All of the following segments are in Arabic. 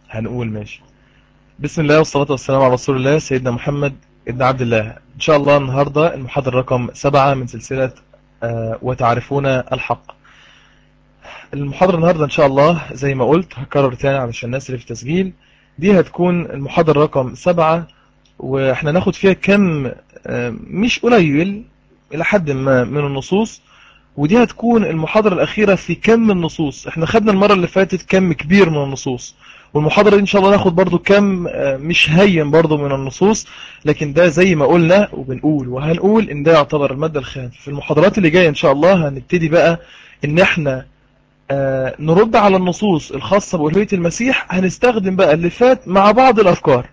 هنقول ماشي. بسم الله والصلاة والسلام على رسول الله سيدنا محمد ابن عبد الله. إن شاء الله النهاردة المحاضرة رقم 7 من سلسلة وتعرفون الحق. المحاضرة النهاردة إن شاء الله زي ما قلت هكرر تاني علشان الناس اللي في التسجيل، دي هتكون المحاضرة رقم 7، وإحنا ناخد فيها كم مش قليل إلى حد ما من النصوص، ودي هتكون المحاضرة الأخيرة في كم النصوص. احنا خدنا المرة اللي فاتت كم كبير من النصوص، والمحاضرة دي إن شاء الله ناخد برضو كم مش هين برضو من النصوص، لكن ده زي ما قلنا وبنقول وهنقول إن ده يعتبر المادة الخام. في المحاضرات اللي جاية إن شاء الله هنبتدي بقى إن احنا نرد على النصوص الخاصة بألوهية المسيح. هنستخدم بقى اللي فات مع بعض الأفكار،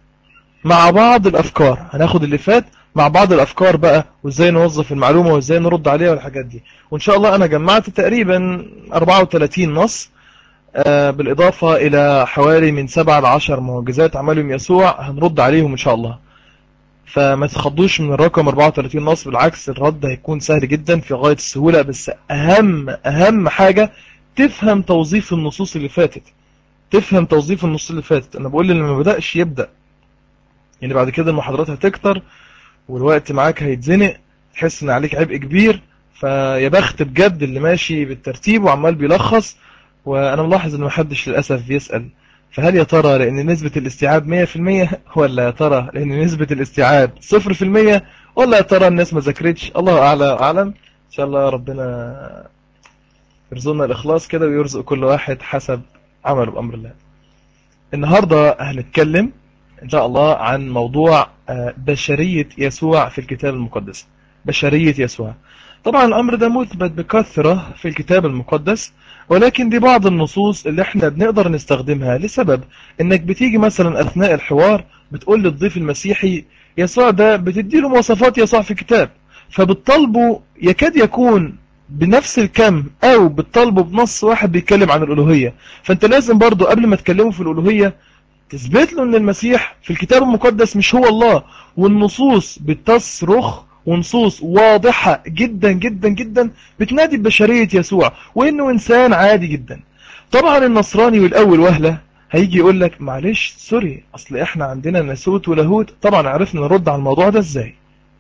هناخد اللي فات مع بعض الأفكار بقى، وإزاي نوظف المعلومة وإزاي نرد عليها والحاجات دي. وإن شاء الله أنا جمعت تقريبا 34 نص، بالإضافة إلى حوالي من 7 ل 10 معجزات عملهم يسوع هنرد عليهم إن شاء الله. فما تخضوش من الرقم 34 نص، بالعكس الرد هيكون سهل جدا في غاية السهولة. بس أهم حاجة تفهم توظيف النصوص اللي فاتت، أنا بقول اللي ما بدأش يبدأ، يعني بعد كده المحاضرات هتكتر والوقت معاك هيتزنق، تحس ان عليك عبء كبير. فيا بخت بجد اللي ماشي بالترتيب وعمال بيلخص. وانا ملاحظ ان محدش للأسف بيسأل، فهل يا ترى لان نسبة الاستيعاب 100%، ولا يا ترى لان نسبة الاستيعاب 0%، ولا يا ترى الناس ما ذاكرتش؟ الله اعلى واعلم. ان شاء الله ربنا يرزقنا الاخلاص كده ويرزق كل واحد حسب عمله بامر الله. النهاردة هنتكلم إن شاء الله عن موضوع بشرية يسوع في الكتاب المقدس. بشرية يسوع، طبعا الأمر ده مثبت بكثرة في الكتاب المقدس، ولكن دي بعض النصوص اللي احنا بنقدر نستخدمها لسبب انك بتيجي مثلا أثناء الحوار بتقول للضيف المسيحي يسوع ده، بتديله مواصفات يسوع في الكتاب، فبتطالبه يكاد يكون بنفس الكم او بتطالبه بنص واحد بيتكلم عن الألوهية. فانت لازم برضو قبل ما تكلمه في الألوهية تثبت له ان المسيح في الكتاب المقدس مش هو الله، والنصوص بتصرخ ونصوص واضحة جدا جدا جدا بتنادي ببشرية يسوع وانه انسان عادي جدا. طبعا النصراني والاول وهلة هيجي يقول لك معلش سوري، اصل احنا عندنا ناسوت ولاهوت. طبعا عرفنا نرد على الموضوع ده ازاي؟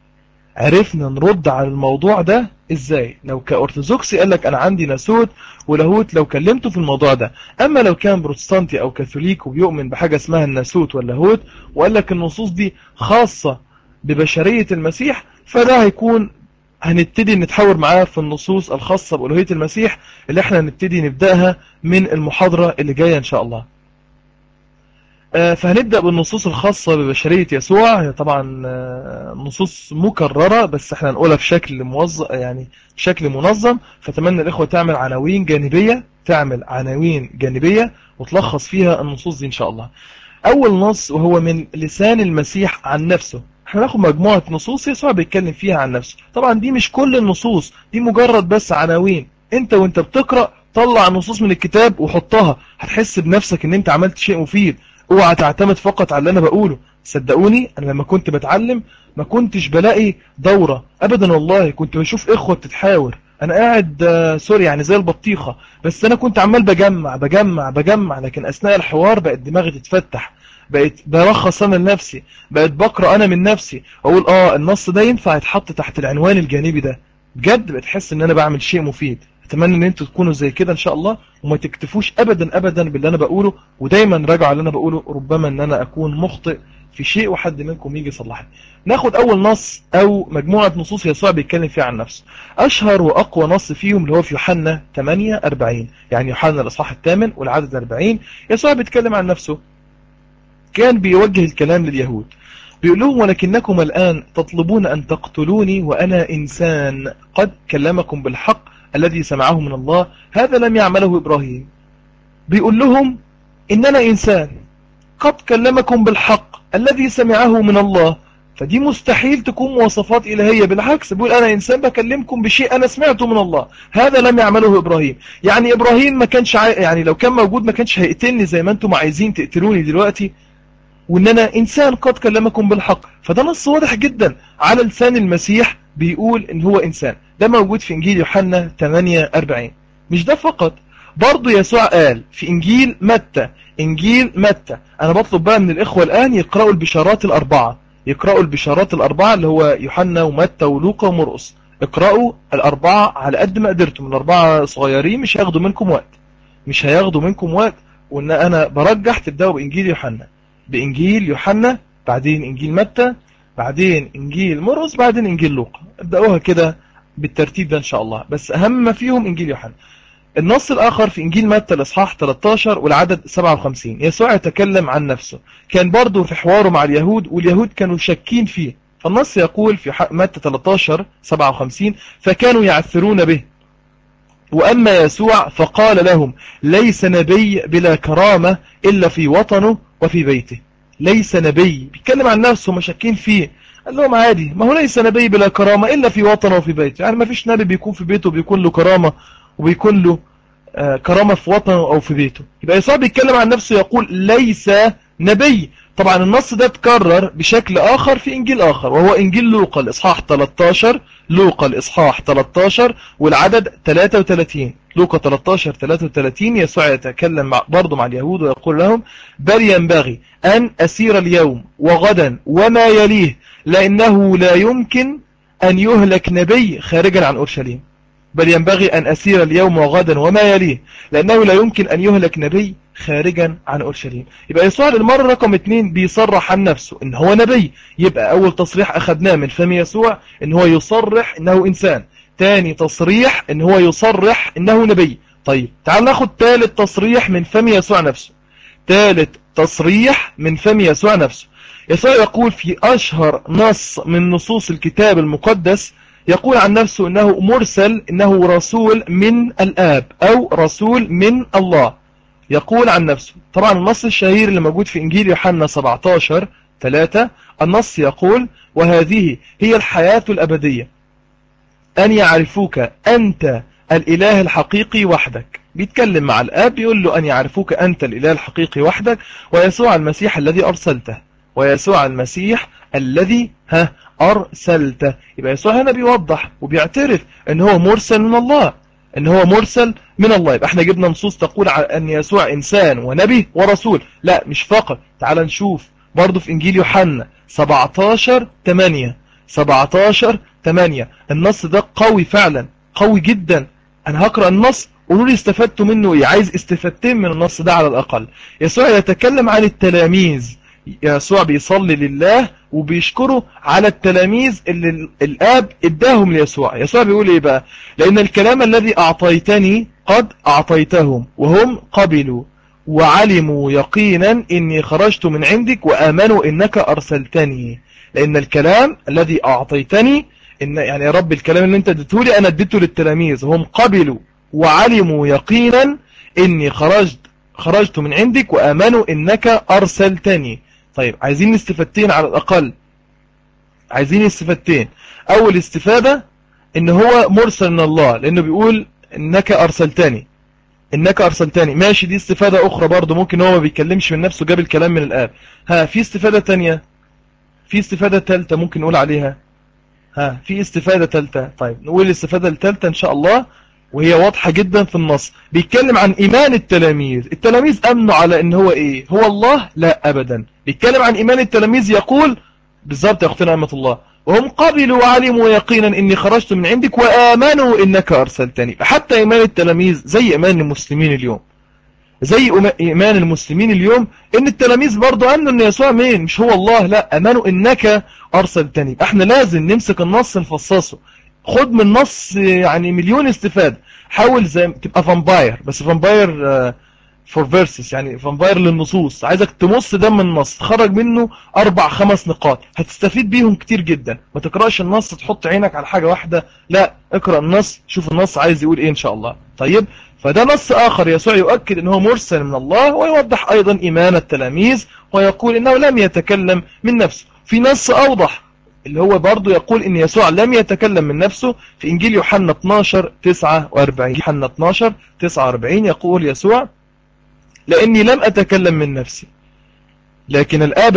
لو كأرثوذكسي قال لك انا عندي ناسوت ولاهوت، لو كلمته في الموضوع ده. اما لو كان بروتستانتي او كاثوليك وبيؤمن بحاجة اسمها الناسوت واللاهوت وقال لك النصوص دي خاصة ببشرية المسيح، فده هيكون هنبتدي نتحاور معاه في النصوص الخاصة بألوهية المسيح اللي احنا نبتدي نبدأها من المحاضرة اللي جاية ان شاء الله. فهنبدأ بالنصوص الخاصة ببشرية يسوع. هي طبعا نصوص مكررة، بس احنا هنقولها بشكل موظف، يعني بشكل منظم. فتمنى الإخوة تعمل عناوين جانبية وتلخص فيها النصوص دي إن شاء الله. أول نص وهو من لسان المسيح عن نفسه. احنا هناخد مجموعة نصوص يسوع بيتكلم فيها عن نفسه. طبعا دي مش كل النصوص، دي مجرد بس عناوين. وانت بتقرأ طلع نصوص من الكتاب وحطها، هتحس بنفسك ان انت عملت شيء مفيد. اوعى تعتمد فقط على اللي انا بقوله. صدقوني انا لما كنت بتعلم ما كنتش بلاقي دورة ابدا، والله كنت بشوف اخوة بتتحاور، انا قاعد سوري يعني زي البطيخة، بس انا كنت عمال بجمع، لكن اثناء الحوار بقت دماغي تتفتح، بقيت برخص انا لنفسي، بقيت بقرأ انا من نفسي اقول النص ده ينفع يتحط تحت العنوان الجانبي ده. بجد بتحس ان انا بعمل شيء مفيد. اتمنى ان انتوا تكونوا زي كده ان شاء الله، وما تكتفوش ابدا باللي انا بقوله، ودايما راجعوا اللي انا بقوله، ربما ان انا اكون مخطئ في شيء وحد منكم يجي يصلحني. ناخد اول نص او مجموعة نصوص يسوع بيتكلم فيها عن نفسه. اشهر واقوى نص فيهم اللي هو في يوحنا 8:40، يعني يوحنا الاصحاح 8 والعدد 40. يسوع بيتكلم عن نفسه، كان بيوجه الكلام لليهود، بيقول لهم ولكنكم الآن تطلبون أن تقتلوني وأنا إنسان قد كلمكم بالحق الذي سمعه من الله، هذا لم يعمله إبراهيم. بيقول لهم إن أنا إنسان قد كلمكم بالحق الذي سمعه من الله، فدي مستحيل تكون مواصفات إلهية. بالعكس بيقول أنا إنسان بكلمكم بشيء أنا سمعته من الله، هذا لم يعمله إبراهيم. يعني إبراهيم ما كانش يعني لو كان موجود ما كانش هيقتلني زي ما أنتم عايزين تقتلوني دلوقتي، وان انا انسان قد كلمكم بالحق. فده نص واضح جدا على لسان المسيح بيقول ان هو انسان. ده موجود في انجيل يوحنا 8:40. مش ده فقط، برضو يسوع قال في إنجيل متى. أنا بطلب بقى من الإخوة الآن يقرأوا البشارات الأربعة، يقرأوا البشارات الأربعة اللي هو يوحنا ومتى ولوقا ومرقس. اقرأوا الأربعة على قد ما قدرتم، الأربعة صغيرين مش هياخدوا منكم وقت، مش هياخدوا منكم وقت. وإن أنا برجح تبدأوا بإنجيل يوحنا، بعدين إنجيل متى، بعدين إنجيل مرقس، بعدين إنجيل لوقا. ابدأوها كده بالترتيب ده إن شاء الله، بس أهم ما فيهم إنجيل يوحنا. النص الآخر في إنجيل متى الإصحاح 13 والعدد 57. يسوع يتكلم عن نفسه، كان برضو في حواره مع اليهود، واليهود كانوا شاكين فيه. فالنص يقول في متى 13 57: فكانوا يعثرون به، وأما يسوع فقال لهم: ليس نبي بلا كرامة إلا في وطنه وفي بيته. ليس نبي، بيتكلم عن نفسه، مشاكين فيه. قال لهم عادي، ما هو ليس نبي بلا كرامة إلا في وطنه وفي بيته. يعني ما فيش نبي بيكون في بيته بيكون له كرامة، وبيكون له كرامة في وطنه أو في بيته. يبقى يسوع بيتكلم عن نفسه يقول ليس نبي. طبعا النص ده اتكرر بشكل آخر في إنجيل آخر، وهو إنجيل لوقا الإصحاح 13. لوقا الإصحاح 13 والعدد 33. لوقا 13 33 يسوع يتكلم برضه مع اليهود ويقول لهم: بل ينبغي أن أسير اليوم وغدا وما يليه، لأنه لا يمكن أن يهلك نبي خارجا عن أورشليم. بل ينبغي أن أسير اليوم وغدا وما يليه، لأنه لا يمكن أن يهلك نبي خارجا عن أورشليم. يبقى يسوع للمرة رقم 2 بيصرح عن نفسه إن هو نبي. يبقى أول تصريح أخذناه من فم يسوع إن هو يصرح إنه إنسان، تاني تصريح إن هو يصرح إنه نبي. طيب تعال ناخد ثالث تصريح من فم يسوع نفسه. ثالث تصريح من فم يسوع نفسه. يسوع يقول في أشهر نص من نصوص الكتاب المقدس، يقول عن نفسه إنه مرسل، إنه رسول من الآب أو رسول من الله. يقول عن نفسه. طبعا النص الشهير اللي موجود في إنجيل يوحنا 17:3، النص يقول: وهذه هي الحياة الأبدية، أن يعرفوك أنت الإله الحقيقي وحدك. بيتكلم مع الآب، يقول له: أن يعرفوك أنت الإله الحقيقي وحدك، ويسوع المسيح الذي أرسلته. ويسوع المسيح الذي أرسلته. يبقى يسوع هنا بيوضح وبيعترف أن هو مرسل من الله، أن هو مرسل من الله. يبقى احنا جبنا نصوص تقول أن يسوع إنسان ونبي ورسول. لا مش فقط، تعال نشوف برضو في إنجيل يوحنا 17:8. 17:8 النص ده قوي فعلا، قوي جدا. أنا هقرأ النص، قولوا لي استفدتوا منه إيه، عايز استفدتين من النص ده على الأقل. يسوع يتكلم عن التلاميذ، يسوع بيصلي لله وبيشكره على التلاميذ اللي الآب اداهم ليسوع. يسوع بيقول ايه بقى؟ لأن الكلام الذي أعطيتني قد أعطيتهم، وهم قبلوا وعلموا يقينا إني خرجت من عندك، وآمنوا إنك أرسلتني. لأن الكلام الذي أعطيتني، إن يعني يا رب الكلام اللي أنت اديته لي أنا اديته للتلاميذ، هم قبلوا وعلموا يقينا إني خرجت من عندك، وآمنوا إنك أرسلتني. طيب عايزين استفادتين على الأقل، عايزين استفادتين. أول استفادة إن هو مرسل من الله، لأنه بيقول إنك أرسلتني، إنك أرسلتني. ماشي، دي استفادة أخرى برضو، ممكن هو ما بيتكلمش من نفسه، جاب الكلام من الآب. في استفادة تانية، في استفادة تالتة ممكن نقول عليها. في استفادة تالتة. طيب نقول الاستفادة التالتة إن شاء الله، وهي واضحة جدا في النص. بيتكلم عن إيمان التلاميذ. التلاميذ أمنوا على إن هو إيه؟ هو الله؟ لا أبدا. بيتكلم عن إيمان التلاميذ، يقول بالضبط يا أختنا أمة الله: وهم قبلوا وعلموا يقينا إني خرجت من عندك، وآمنوا إنك أرسلتني. حتى إيمان التلاميذ زي إيمان المسلمين اليوم، زي إيمان المسلمين اليوم، إن التلاميذ برضو أمنوا إن يسوع مين؟ مش هو الله، لا، أمنوا إنك أرسلتني. احنا لازم نمسك النص نفصصه. خد من النص يعني مليون استفادة. حاول زي تبقى فامباير، بس فامباير فور فيرسز، يعني فامباير للنصوص. عايزك تمص دم النص، تخرج منه 4-5 نقاط هتستفيد بيهم كتير جدا. ما تقرأش النص تحط عينك على حاجة واحدة، لا، اقرأ النص، شوف النص عايز يقول ايه ان شاء الله. طيب، فده نص آخر يسوع يؤكد أنه مرسل من الله، ويوضح أيضا إيمان التلاميذ، ويقول إنه لم يتكلم من نفسه. في نص أوضح اللي هو برضو يقول إن يسوع لم يتكلم من نفسه، في إنجيل يوحنا 12:49. يوحنا 12:49 يقول يسوع: لأني لم أتكلم من نفسي، لكن الآب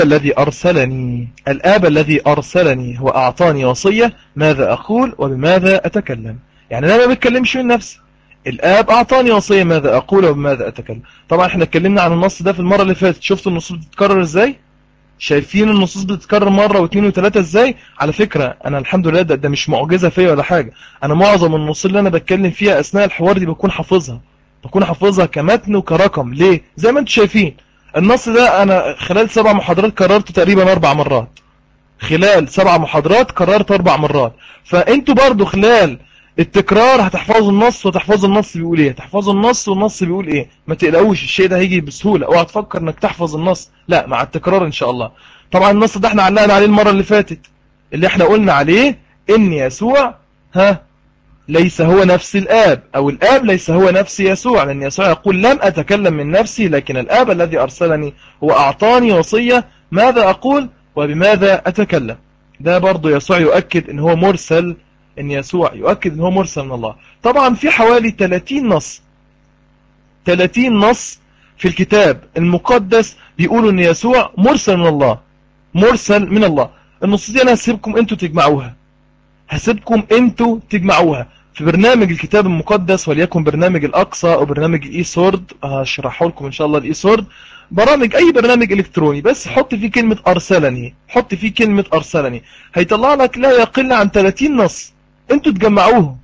الذي أرسلني هو أعطاني وصية ماذا أقول وبماذا أتكلم. يعني أنا ما بتكلمش من نفسي، الآب أعطاني وصية ماذا أقول وبماذا أتكلم. طبعا احنا اتكلمنا عن النص ده في المرة اللي فاتت. شفتوا النصوص بتتكرر ازاي؟ شايفين النصوص بتتكرر مرة واثنين وثلاثة ازاي؟ على فكرة انا الحمد لله ده مش معجزة فيا ولا حاجة. انا معظم النصوص اللي انا بتكلم فيها اثناء الحوار دي بكون حافظها كمتن وكرقم. ليه؟ زي ما انتم شايفين النص ده انا خلال 7 محاضرات كررته تقريبا 4 مرات. خلال 7 محاضرات كررت 4 مرات. فانتوا برضو خلال التكرار هتحفظوا النص وتحفظوا النص بيقول ايه، تحفظوا النص والنص بيقول ايه. ما تقلقوش الشيء ده هيجي بسهولة. اوعى تفكر انك تحفظ النص، لا، مع التكرار ان شاء الله. طبعا النص ده احنا علقنا عليه المرة اللي فاتت، اللي احنا قلنا عليه ان يسوع ليس هو نفس الآب، أو الآب ليس هو نفس يسوع، لأن يسوع يقول لم أتكلم من نفسي لكن الآب الذي أرسلني هو أعطاني وصية ماذا أقول وبماذا أتكلم. ده برضو يسوع يؤكد إن هو مرسل، إن يسوع يؤكد إن هو مرسل من الله. طبعا في حوالي 30 نص في الكتاب المقدس بيقولوا إن يسوع مرسل من الله، مرسل من الله. النصوص دي أنا هسيبكم انتوا تجمعوها في برنامج الكتاب المقدس، وليكن برنامج الأقصى أو برنامج الإي سورد. هشرحه لكم إن شاء الله. الإي سورد برامج، أي برنامج إلكتروني، بس حط فيه كلمة أرسلني، حط فيه كلمة أرسلني، هيطلع لك لا يقل عن 30 نص. انتوا تجمعوهم،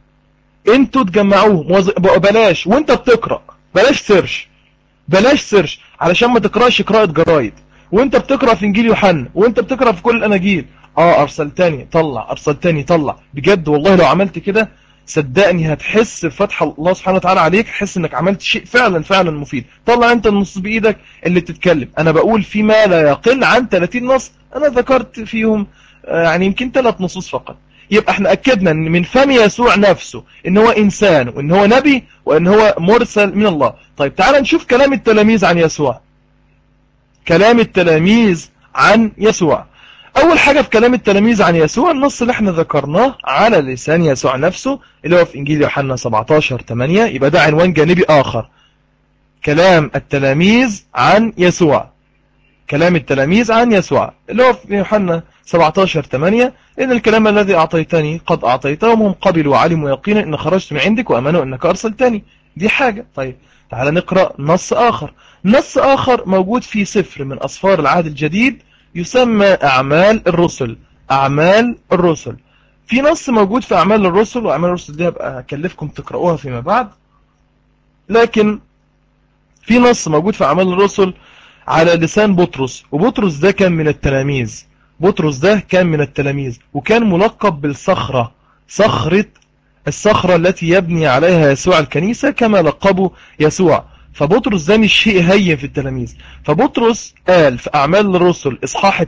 بلاش وانت بتقرأ، بلاش سيرش علشان ما تقرأش قراءة جرايد وانت بتقرأ في انجيل يوحنا وانت بتقرأ في كل الاناجيل. ارسلتني طلع، ارسلتني طلع. بجد والله لو عملت كده صدقني هتحس بفتح الله سبحانه وتعالى عليك، حس انك عملت شيء فعلا فعلا مفيد. طلع انت النص بايدك اللي تتكلم. انا بقول فيما لا يقل عن 30 نص، انا ذكرت فيهم يعني يمكن 3 نصوص فقط. يبقى احنا اكدنا ان من فم يسوع نفسه ان هو انسان وان هو نبي وان هو مرسل من الله. طيب تعال نشوف كلام التلاميذ عن يسوع. كلام التلاميذ عن يسوع. اول حاجة في كلام التلاميذ عن يسوع النص اللي احنا ذكرناه على لسان يسوع نفسه اللي هو في انجيل يوحنا 17:8. يبقى ده عنوان جانبي اخر، كلام التلاميذ عن يسوع. كلام التلاميذ عن يسوع اللي هو في يوحنا 17:8. إن الكلام الذي أعطيتني قد أعطيتهم، هم قبلوا وعلموا يقينا إن خرجت من عندك وأمنوا أنك أرسلتني. دي حاجة. طيب تعال نقرأ نص آخر. نص آخر موجود في سفر من أسفار العهد الجديد يسمى أعمال الرسل. أعمال الرسل. في نص موجود في أعمال الرسل، وأعمال الرسل دي هبقى أكلفكم تقرأوها فيما بعد، لكن في نص موجود في أعمال الرسل على لسان بطرس، وبطرس ده كان من التلاميذ. بطرس ده كان من التلاميذ وكان ملقب بالصخرة، الصخرة التي يبني عليها يسوع الكنيسة كما لقبه يسوع. فبطرس ده مش شيء هين في التلاميذ. فبطرس قال في أعمال الرسل إصحاح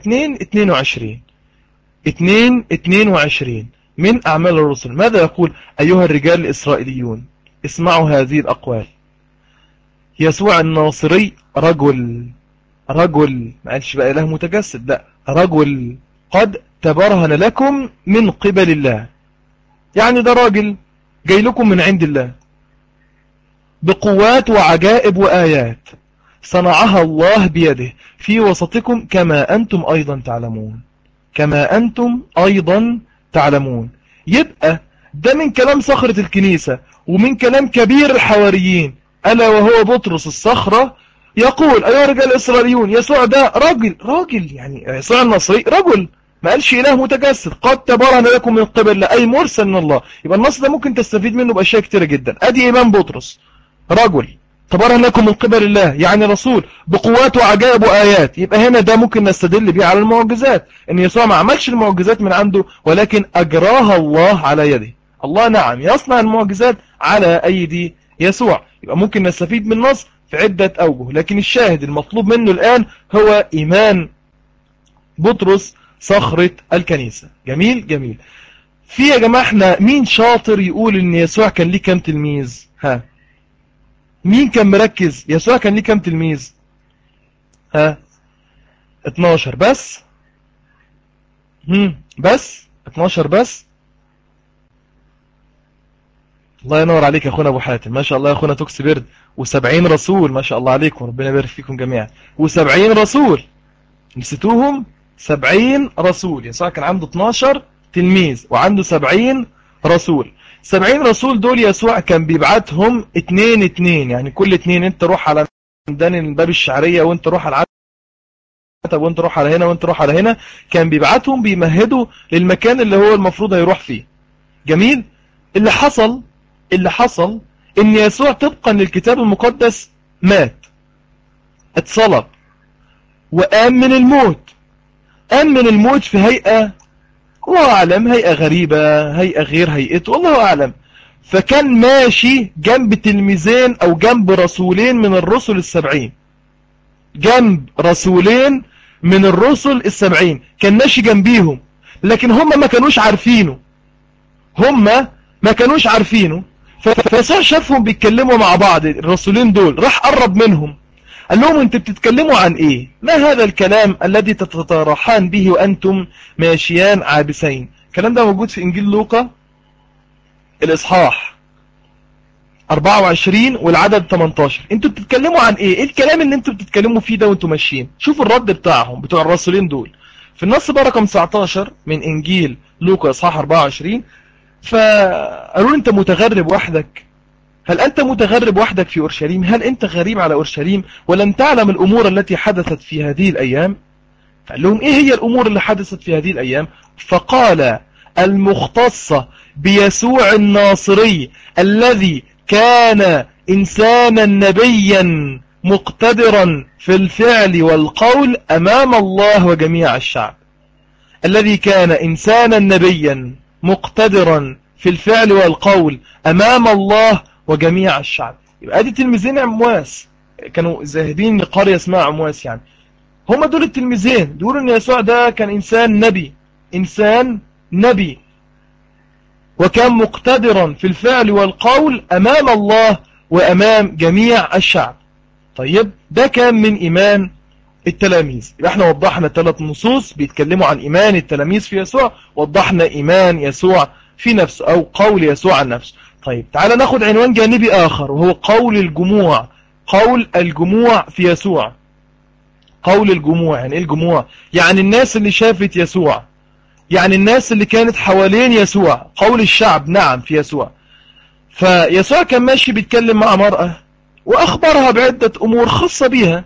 22 من أعمال الرسل ماذا يقول؟ أيها الرجال الإسرائيليون اسمعوا هذه الأقوال. يسوع الناصري رجل ما قالش بقى إله متجسد، لا، رجل قد تبرهن لكم من قبل الله. يعني ده راجل جاي لكم من عند الله بقوات وعجائب وآيات صنعها الله بيده في وسطكم كما أنتم أيضا تعلمون. يبقى ده من كلام صخرة الكنيسة ومن كلام كبير الحواريين ألا وهو بطرس الصخرة، يقول أيها الرجال الإسرائيليون يسوع ده راجل يعني يسوع الناصري رجل، ما قالش إله متجسد، قد تبرهن لكم من قبل الله، أي مرسل من الله. يبقى النص ده ممكن تستفيد منه بأشياء كتيرة جدا. أدي إيمان بطرس، رجل تبرهن لكم من قبل الله، يعني رسول بقوات وعجائب وآيات. يبقى هنا ده ممكن نستدل بيه على المعجزات، إن يسوع ما عملش المعجزات من عنده ولكن أجراها الله على يده. الله نعم يصنع المعجزات على أيدي يسوع. يبقى ممكن نستفيد من النص في عدة أوجه، لكن الشاهد المطلوب منه الآن هو إيمان بطرس صخرة الكنيسة. جميل. في يا جماعة احنا مين شاطر يقول ان يسوع كان ليه كام تلميذ؟ مين كان مركز؟ يسوع كان ليه كام تلميذ؟ 12 بس. بس 12 بس. الله ينور عليك يا اخونا ابو حاتم، ما شاء الله يا اخونا توكس بيرد. و70 رسول، ما شاء الله عليكم، ربنا يبارك فيكم جميعا. و70 رسول نسيتوهم؟ 70 رسول. يسوع كان عنده 12 تلميذ وعنده 70 رسول. 70 رسول دول يسوع كان بيبعتهم 2 يعني كل 2 انت روح على ميدان الباب الشعرية، وانت روح على العتب، وانت روح على هنا، وانت روح على هنا. كان بيبعتهم بيمهدوا للمكان اللي هو المفروض هيروح فيه. جميل. اللي حصل ان يسوع طبقا للكتاب المقدس مات، اتصلب، وقام من الموت. قام من الموت في هيئة، الله أعلم، هيئة غريبة، هيئة غير هيئته، الله أعلم. فكان ماشي جنب تلميذين أو جنب رسولين من الرسل ال70. جنب رسولين من الرسل ال70 كان ماشي جنبيهم، لكن هم ما كانوش عارفينه. فيسوع شافهم بيتكلموا مع بعض الرسولين دول، راح قرب منهم قال لهم انتوا بتتكلموا عن ايه؟ ما هذا الكلام الذي تتطرحان به وانتم ماشيان عابسين؟ الكلام ده موجود في انجيل لوقا الاصحاح 24 والعدد 18. انتوا بتتكلموا عن ايه؟ ايه الكلام اللي انتوا بتتكلموا فيه ده وانتوا ماشيين؟ شوفوا الرد بتاعهم بتوع الرسولين دول في النص بقى رقم 19 من انجيل لوقا اصحاح 24. فقالوا له انت متغرب وحدك؟ هل أنت متغرب وحدك في أورشليم؟ هل أنت غريب على أورشليم ولم تعلم الأمور التي حدثت في هذه الأيام؟ فقال لهم إيه هي الأمور اللي حدثت في هذه الأيام؟ فقال المختصة بيسوع الناصري الذي كان إنسانا نبيا مقتدرا في الفعل والقول أمام الله وجميع الشعب. الذي كان إنسانا نبيا مقتدرا في الفعل والقول أمام الله وجميع الشعب. يبقى ادي تلميذين عمواس كانوا ذاهبين لقرية اسمها عمواس. يعني هم دول التلميذين دول ان يسوع ده كان انسان نبي وكان مقتدرا في الفعل والقول امام الله وامام جميع الشعب. طيب ده كان من ايمان التلاميذ. يبقى احنا وضحنا 3 نصوص بيتكلموا عن ايمان التلاميذ في يسوع، وضحنا ايمان يسوع في نفسه او قول يسوع عن نفسه. طيب تعالى ناخد عنوان جانبي آخر وهو قول الجموع. قول الجموع في يسوع. قول الجموع يعني ايه الجموع؟ يعني الناس اللي شافت يسوع، يعني الناس اللي كانت حوالين يسوع. قول الشعب نعم في يسوع. فيسوع كان ماشي بيتكلم مع مرأة وأخبرها بعدة أمور خاصة بيها.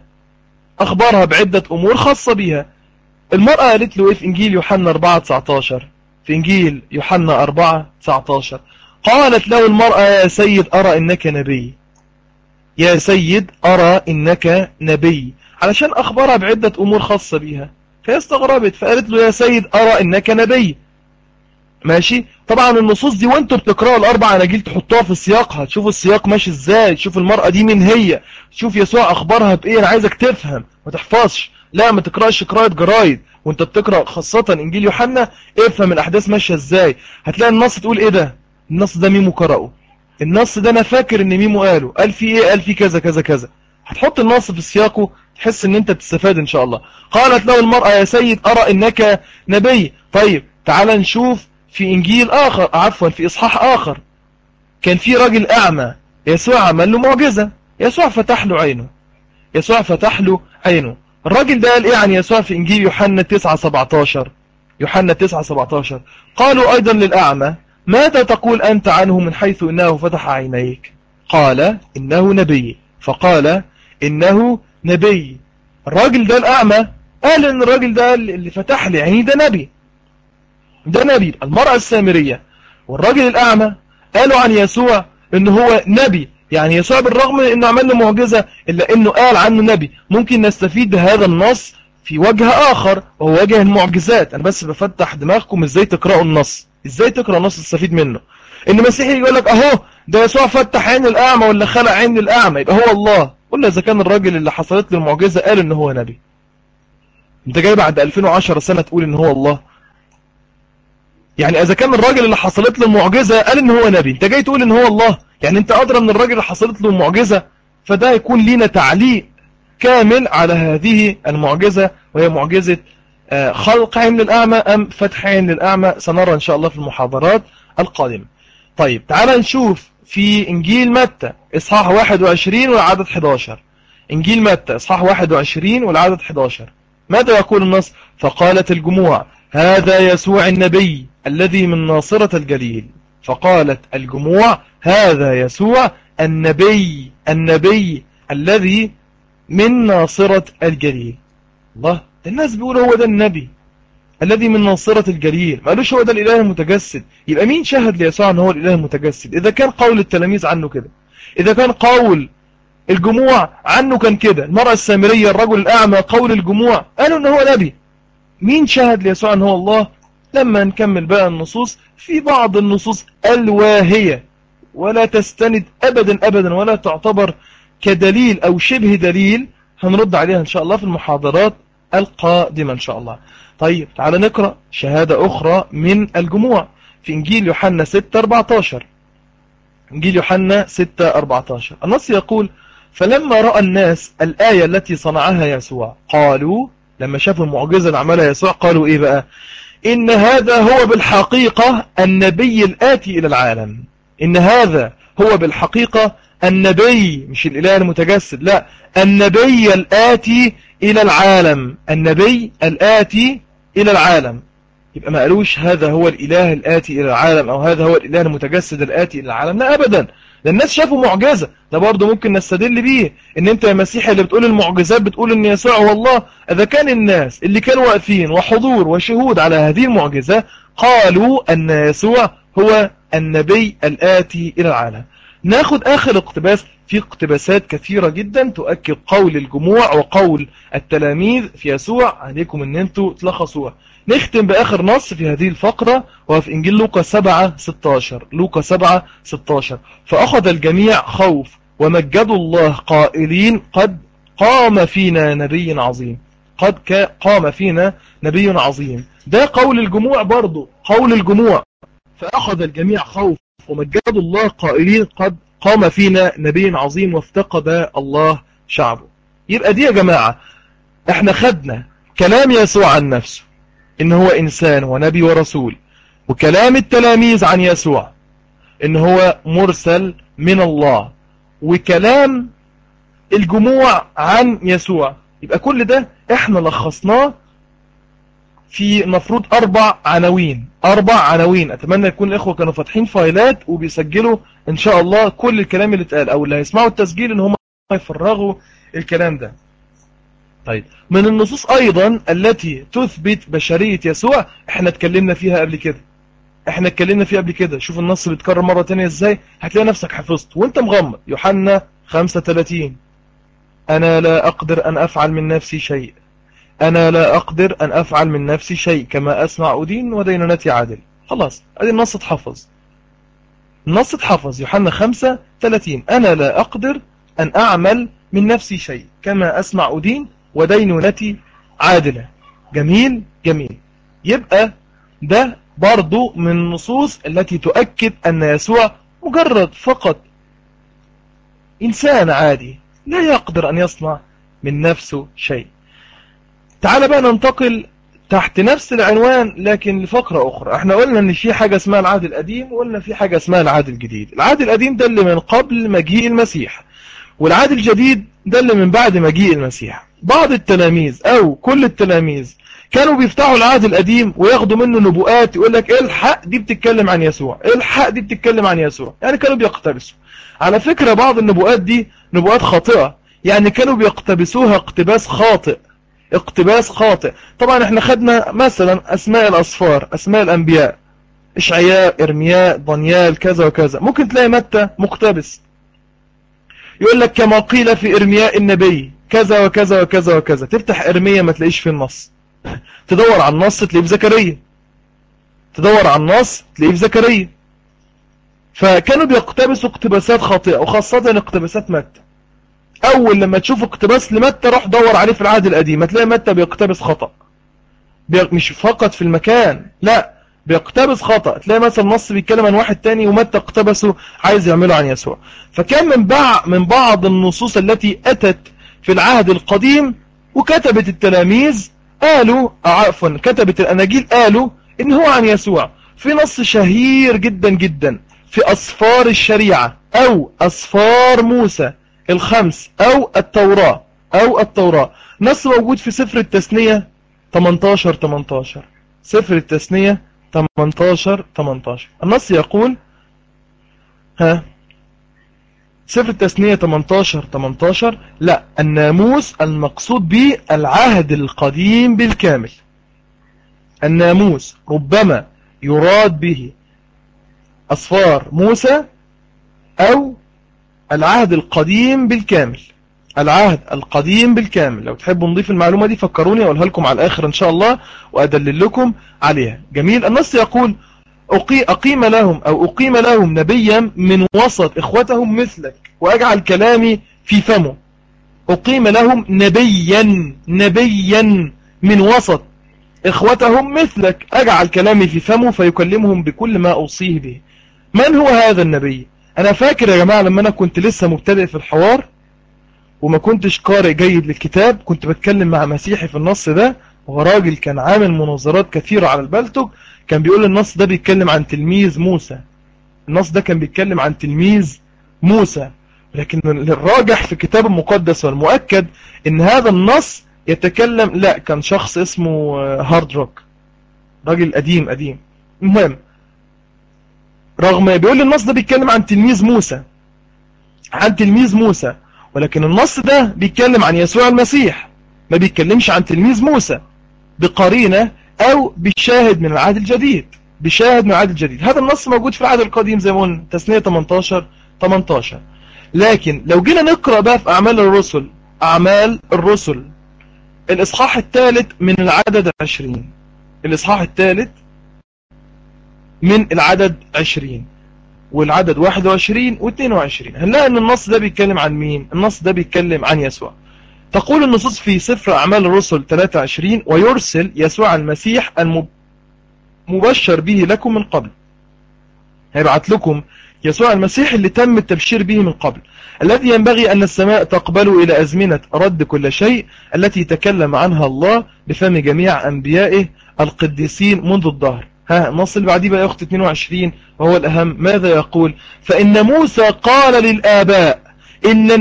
المرأة قالت له ايه في انجيل يوحنا 4:19؟ في انجيل يوحنا 4:19 قالت له المرأة يا سيد أرى إنك نبي. يا سيد أرى إنك نبي، علشان أخبرها بعدة أمور خاصة بيها. فهي استغربت فقالت له يا سيد أرى إنك نبي. ماشي. طبعا النصوص دي وانتوا بتقرأوا الأربع أناجيل تحطوها في سياقها، تشوفوا السياق ماشي ازاي، تشوف المرأة دي مين هي، تشوف يسوع أخبرها بإيه. أنا عايزك تفهم ما تحفظش، لا ما تقرأش قراءة جرايد وانت بتقرأ خاصة إنجيل يوحنا. افهم الأحداث ماشية ازاي. هتلاقي النص تقول ايه ده، النص ده ميمو قرأه، النص ده انا فاكر ان ميمو قال فيه ايه، قال فيه كذا كذا كذا. هتحط النص في سياقه تحس ان انت بتستفاد ان شاء الله. قالت له المرأة يا سيد أرى إنك نبي. طيب تعال نشوف في إنجيل آخر، عفوا في إصحاح آخر، كان في راجل أعمى يسوع عمل له معجزة. يسوع فتح له عينه. الراجل ده قال إيه عن يسوع في إنجيل يوحنا 9:17؟ يوحنا 9:17 قالوا أيضا للأعمى ماذا تقول أنت عنه من حيث إنه فتح عينيك؟ قال إنه نبي. فقال إنه نبي. الراجل ده الأعمى قال إن الراجل ده اللي فتح لي عيني ده نبي. المرأة السامرية والراجل الأعمى قالوا عن يسوع إنه هو نبي. يعني يسوع بالرغم من إنه عمل له معجزة إلا إنه قال عنه نبي. ممكن نستفيد بهذا النص في وجه آخر وهو وجه المعجزات. أنا بس بفتح دماغكم إزاي تقرأوا النص، إزاي تقرأ النص تستفيد منه. إن مسيحي يقول لك أهو ده يسوع فتح عين الأعمى ولا خلع عين الأعمى يبقى هو الله. قلنا إذا كان الراجل اللي حصلت له المعجزة قال إنه هو نبي، أنت جاي بعد 2010 سنة تقول إنه هو الله؟ يعني إذا كان الراجل اللي حصلت له المعجزة قال إن هو نبي، أنت جاي تقول إن هو الله؟ يعني أنت أدرى من الراجل اللي حصلت له المعجزة. فده يكون لينا تعليق كامل على هذه المعجزة، وهي معجزة خلق عين للأعمى أم فتح عين للأعمى. سنرى إن شاء الله في المحاضرات القادمة. طيب تعال نشوف في إنجيل متى إصحاح 21 والعدد 11. إنجيل متى إصحاح 21 والعدد 11 ماذا يقول النص؟ فقالت الجموع هذا يسوع النبي الذي من ناصرة الجليل. فقالت الجموع هذا يسوع النبي الذي من ناصرة الجليل. الله، الناس بيقولوا هو ده النبي الذي من ناصرة الجليل، ما قالوش هو ده الإله المتجسد. يبقى مين شهد ليسوع أنه هو الإله المتجسد؟ إذا كان قول التلاميذ عنه كده، إذا كان قول الجموع عنه كان كده، المرأة السامرية، الرجل الأعمى، قول الجموع قالوا أنه هو نبي، مين شهد ليسوع أنه هو الله؟ لما نكمل بقى النصوص، في بعض النصوص الواهية ولا تستند أبدا ولا تعتبر كدليل أو شبه دليل، هنرد عليها إن شاء الله في المحاضرات القادمة إن شاء الله. طيب تعال نقرأ شهادة أخرى من الجموع في إنجيل يوحنا 6:14. إنجيل يوحنا 6:14 النص يقول: فلما رأى الناس الآية التي صنعها يسوع قالوا، لما شافوا المعجزة اللي عملها يسوع قالوا إيه بقى؟ إن هذا هو بالحقيقة النبي الآتي إلى العالم. إن هذا هو بالحقيقة النبي، مش الإله المتجسد، لا، النبي الآتي إلى العالم، النبي الآتي إلى العالم. يبقى ما قالوش هذا هو الإله الآتي إلى العالم أو هذا هو الإله المتجسد الآتي إلى العالم، لا أبدا. ده الناس شافوا معجزة، ده برضه ممكن نستدل بيه ان انت يا مسيحي اللي بتقول المعجزات بتقول ان يسوع هو الله. اذا كان الناس اللي كانوا واقفين وحضور وشهود على هذه المعجزة قالوا ان يسوع هو النبي الآتي الى العالم. ناخد اخر اقتباس، في اقتباسات كثيرة جدا تؤكد قول الجموع وقول التلاميذ في يسوع، عليكم ان انتوا تلخصوها. نختم بآخر نص في هذه الفقرة وهو في إنجيل لوقا 7:16. لوقا 7:16: فأخذ الجميع خوف ومجدوا الله قائلين قد قام فينا نبي عظيم. قام فينا نبي عظيم. ده قول الجموع، برضو قول الجموع. فأخذ الجميع خوف ومجدوا الله قائلين قد قام فينا نبي عظيم وافتقد الله شعبه. يبقى دي يا جماعة احنا خدنا كلام يسوع عن نفسه إن هو إنسان ونبي ورسول، وكلام التلاميذ عن يسوع إن هو مرسل من الله، وكلام الجموع عن يسوع. يبقى كل ده احنا لخصناه في مفروض 4 عناوين. 4 عناوين. أتمنى يكون الإخوة كانوا فاتحين فايلات وبيسجلوا إن شاء الله كل الكلام اللي اتقال، أو اللي هيسمعوا التسجيل إن هم يفرغوا الكلام ده. طيب، من النصوص أيضا التي تثبت بشرية يسوع احنا اتكلمنا فيها قبل كده. شوف النص بيتكرر مرة تانية ازاي، هتلاقي نفسك حفظت وانت مغمض. يوحنا 5:30: أنا لا أقدر أن أفعل من نفسي شيء، أنا لا أقدر أن أفعل من نفسي شيء، كما أسمع أدين ودينونتي عادل. خلاص، ادي النص اتحفظ. النص اتحفظ. يوحنا 5:30: أنا لا أقدر أن أعمل من نفسي شيء، كما أسمع أدين ودينونتي عادلة. جميل جميل. يبقى ده برضو من النصوص التي تؤكد أن يسوع مجرد فقط إنسان عادي لا يقدر أن يصنع من نفسه شيء. تعال بقى ننتقل تحت نفس العنوان لكن لفقرة أخرى. احنا قلنا ان في حاجة اسمها العهد القديم، وقلنا في حاجة اسمها العهد الجديد. العهد القديم ده اللي من قبل مجيء المسيح، والعهد الجديد ده اللي من بعد مجيء المسيح. بعض التلاميذ أو كل التلاميذ كانوا بيفتحوا العهد القديم وياخدوا منه نبوءات، يقول لك الحق دي بتتكلم عن يسوع، الحق دي بتتكلم عن يسوع. يعني كانوا بيقتبسوا. على فكرة بعض النبوءات دي نبوءات خاطئة، يعني كانوا بيقتبسوها اقتباس خاطئ. طبعا احنا خدنا مثلا أسماء الأصفار، أسماء الأنبياء، إشعياء، إرمياء، دانيال، كذا وكذا. ممكن تلاقي متى مقتبس يقول لك كما قيل في إرمياء النبي كذا وكذا وكذا وكذا. تفتح إرميا ما تلاقيش في النص، تدور على النص تلاقيه في زكريا، تدور على النص تلاقيه في زكريا. فكانوا بيقتبسوا اقتباسات خاطئة، وخاصة اقتباسات متى. أول لما تشوف اقتباس لمتى روح دور عليه في العهد القديم، هتلاقي متى بيقتبس خطأ، مش فقط في المكان، لا بيقتبس خطأ. تلاقي مثلا النص بيتكلم عن واحد تاني ومتى اقتبسه عايز يعمله عن يسوع. فكان من بعض النصوص التي أتت في العهد القديم وكتبت التلاميذ قالوا، عفوا كتبت الأناجيل قالوا إن هو عن يسوع. في نص شهير جدا جدا في أسفار الشريعة أو أسفار موسى الخمس أو التوراة، نص موجود في سفر التثنية 18. سفر التثنية 18. النص يقول: ها، سفر التثنية 18 لا، الناموس المقصود به العهد القديم بالكامل. الناموس ربما يراد به أصفار موسى أو العهد القديم بالكامل. العهد القديم بالكامل. لو تحبوا نضيف المعلومة دي فكروني، أقولها لكم على الآخر إن شاء الله وأدلل لكم عليها. جميل. النص يقول أقيم لهم نبيا من وسط إخوتهم مثلك وأجعل كلامي في فمه. أقيم لهم نبيا من وسط إخوتهم مثلك أجعل كلامي في فمه فيكلمهم بكل ما أوصيه به. من هو هذا النبي؟ أنا فاكر يا جماعة لما أنا كنت لسه مبتدئ في الحوار وما كنتش قارئ جيد للكتاب، كنت بتكلم مع مسيحي في النص ده، وراجل كان عامل مناظرات كثيرة على البلتوك، كان بيقول النص ده بيتكلم عن تلميذ موسى. النص ده كان بيتكلم عن تلميذ موسى، لكن الراجح في الكتاب المقدس والمؤكد ان هذا النص يتكلم، لا، كان شخص اسمه هارد روك، راجل قديم. المهم، رغم ما بيقول النص ده بيتكلم عن تلميذ موسى، ولكن النص ده بيتكلم عن يسوع المسيح، ما بيتكلمش عن تلميذ موسى، بقرينة او بشاهد من العهد الجديد. هذا النص موجود في العهد القديم زي ما قلنا، تثنية 18. لكن لو جينا نقرأ بقى في أعمال الرسل الإصحاح الثالث من العدد 20، الإصحاح الثالث من العدد 20 والعدد 21 و22، هنلاقي أن النص ده بيتكلم عن مين؟ النص ده بيتكلم عن يسوع. تقول النصوص في سفر أعمال الرسل 23: ويرسل يسوع المسيح المبشر به لكم من قبل. هيبعت لكم يسوع المسيح اللي تم التبشير به من قبل، الذي ينبغي أن السماء تقبله إلى أزمنة رد كل شيء التي تكلم عنها الله بفم جميع أنبيائه القديسين منذ الدهر. النص اللي بعديه بقى يا أخت 22 وهو الأهم، ماذا يقول؟ فإن موسى قال للآباء إن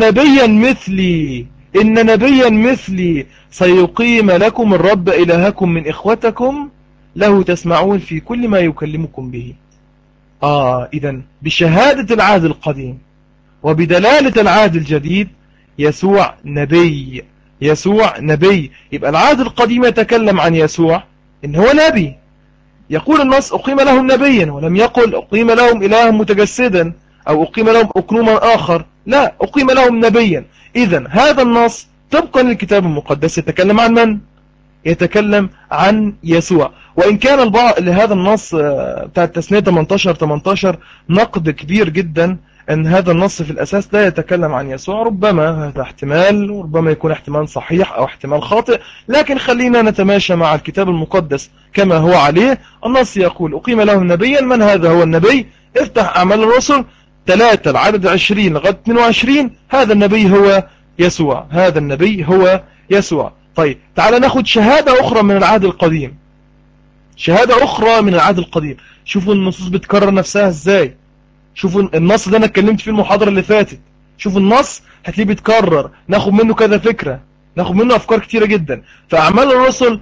نبيا مثلي سيقيم لكم الرب إلهكم من إخوتكم له تسمعون في كل ما يكلمكم به. إذن بشهادة العهد القديم وبدلالة العهد الجديد يسوع نبي. يبقى العهد القديم يتكلم عن يسوع إن هو نبي. يقول النص أقيم لهم نبيا، ولم يقل أقيم لهم إلها متجسدا أو أقيم لهم أقنوما آخر، لا، أقيم لهم نبيا. إذن هذا النص طبقا للكتاب المقدس يتكلم عن من؟ يتكلم عن يسوع. وإن كان البعض لهذا النص بتاع التثنية 18 نقد كبير جدا أن هذا النص في الأساس لا يتكلم عن يسوع، ربما هذا احتمال، وربما يكون احتمال صحيح أو احتمال خاطئ، لكن خلينا نتماشى مع الكتاب المقدس كما هو عليه. النص يقول أقيم لهم نبيا. من هذا هو النبي؟ افتح أعمال الرسل 3 العدد 20 لغاية 22. هذا النبي هو يسوع. طيب تعال ناخد شهادة أخرى من العهد القديم. شوفوا النصوص بتكرر نفسها ازاي. شوفوا النص ده انا اتكلمت فيه المحاضرة اللي فاتت، شوفوا النص هتلاقيه بيتكرر، ناخد منه كذا فكرة، ناخد منه افكار كتيرة جدا. فأعمال الرسل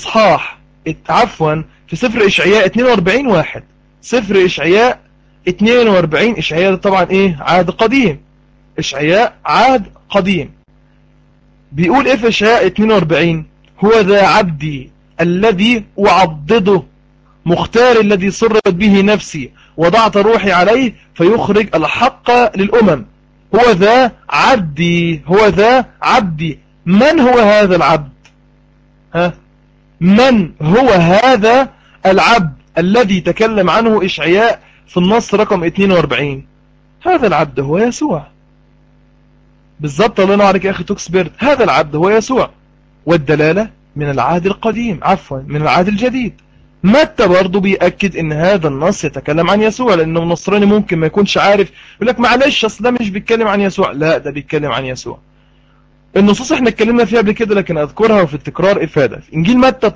في سفر إشعياء 42:1، سفر إشعياء 42. إشعياء ده طبعا ايه؟ عهد قديم. إشعياء عهد قديم. بيقول ايه في إشعياء 42؟ هو ذا عبدي الذي أعضده، مختار الذي سرت به نفسي، وضعت روحي عليه فيخرج الحق للأمم. هو ذا عبدي. من هو هذا العبد؟ من هو هذا العبد الذي تكلم عنه إشعياء في النص رقم 42؟ هذا العبد هو يسوع بالضبط. الله ينور عليك يا أخي توكسبيرت، هذا العبد هو يسوع. والدلالة من العهد القديم، من العهد الجديد. متى برضو بيأكد ان هذا النص يتكلم عن يسوع، لانه النصراني ممكن ما يكونش عارف، يقول لك معلش اصل ده مش بيتكلم عن يسوع. لا، ده بيتكلم عن يسوع. النصوص احنا اتكلمنا فيها قبل كده لكن اذكرها وفي التكرار افادة. في انجيل متى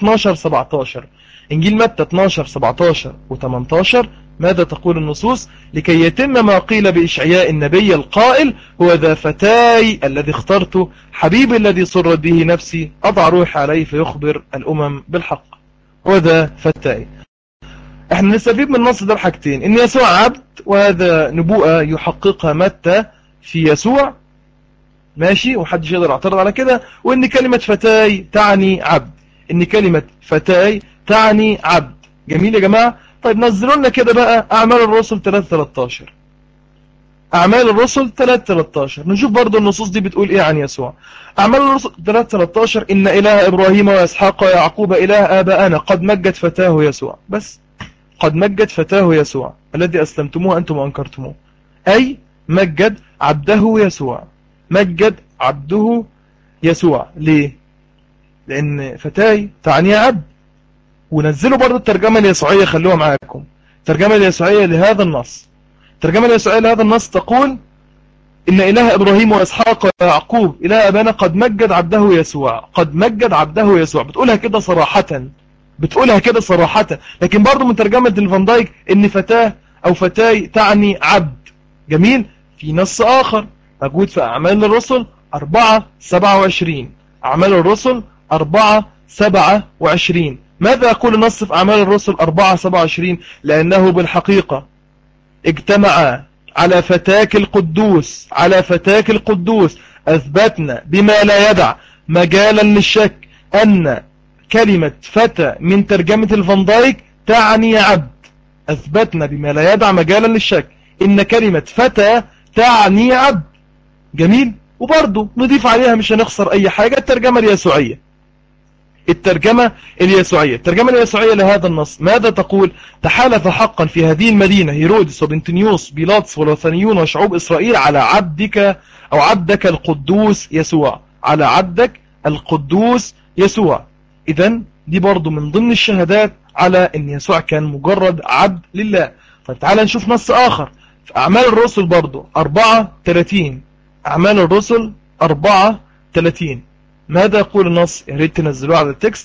12:17 و18 ماذا تقول النصوص؟ لكي يتم ما قيل بإشعياء النبي القائل هو ذا فتاي الذي اخترته، حبيبي الذي سرت به نفسي، أضع روحي عليه فيخبر الأمم بالحق. هو ذا فتاي. احنا نستفيد من النص ده بحاجتين: ان يسوع عبد، وهذا نبوءة يحققها متى في يسوع، ماشي، ومحدش يقدر يعترض على كده، وان كلمة فتاي تعني عبد، ان كلمة فتاي تعني عبد. جميل يا جماعة. طيب نزلوا لنا كده بقى اعمال الرسل 3:13. اعمال الرسل 3:13 نشوف برضو النصوص دي بتقول ايه عن يسوع. اعمال الرسل 3:13: ان اله ابراهيم واسحاق ويعقوب اله ابائنا قد مجد فتاه يسوع. بس قد مجد فتاه يسوع الذي اسلمتموه انتم وانكرتموه، اي مجد عبده يسوع. مجد عبده يسوع. ليه؟ لان فتاي تعني عبد. ونزلوا برضو الترجمة اليسوعية، خلوها معاكم. الترجمة اليسوعية لهذا النص، الترجمة اليسوعية لهذا النص تقول: إن إله إبراهيم وإسحاق ويعقوب إله أبانا قد مجد عبده يسوع. قد مجد عبده يسوع. بتقولها كده صراحة، بتقولها كده صراحة. لكن برضو من ترجمة الفان دايك إن فتاة أو فتاي تعني عبد. جميل. في نص آخر موجود في أعمال الرسل 4:27. أعمال الرسل 4:27. ماذا يقول النص في أعمال الرسل 4:27؟ لأنه بالحقيقة اجتمع على فتاك القدوس، على فتاك القدوس أثبتنا بما لا يدع مجالا للشك أن كلمة فتى من ترجمة الفان دايك تعني عبد. أثبتنا بما لا يدع مجالا للشك إن كلمة فتى تعني عبد. جميل. وبرضه نضيف عليها، مش هنخسر أي حاجة، الترجمة اليسوعية. الترجمة اليسوعية، الترجمة اليسوعية لهذا النص ماذا تقول؟ تحالف حقا في هذه المدينة هيرودس وبنتنيوس بيلاطس والوثنيون وشعوب إسرائيل على عبدك أو عبدك القدوس يسوع، على عبدك القدوس يسوع. إذن دي برضو من ضمن الشهادات على أن يسوع كان مجرد عبد لله. طيب تعال نشوف نص آخر في أعمال الرسل برضو 4:30. أعمال الرسل 4:30 ماذا يقول النص؟ يا ريت تنزلوه على التكست.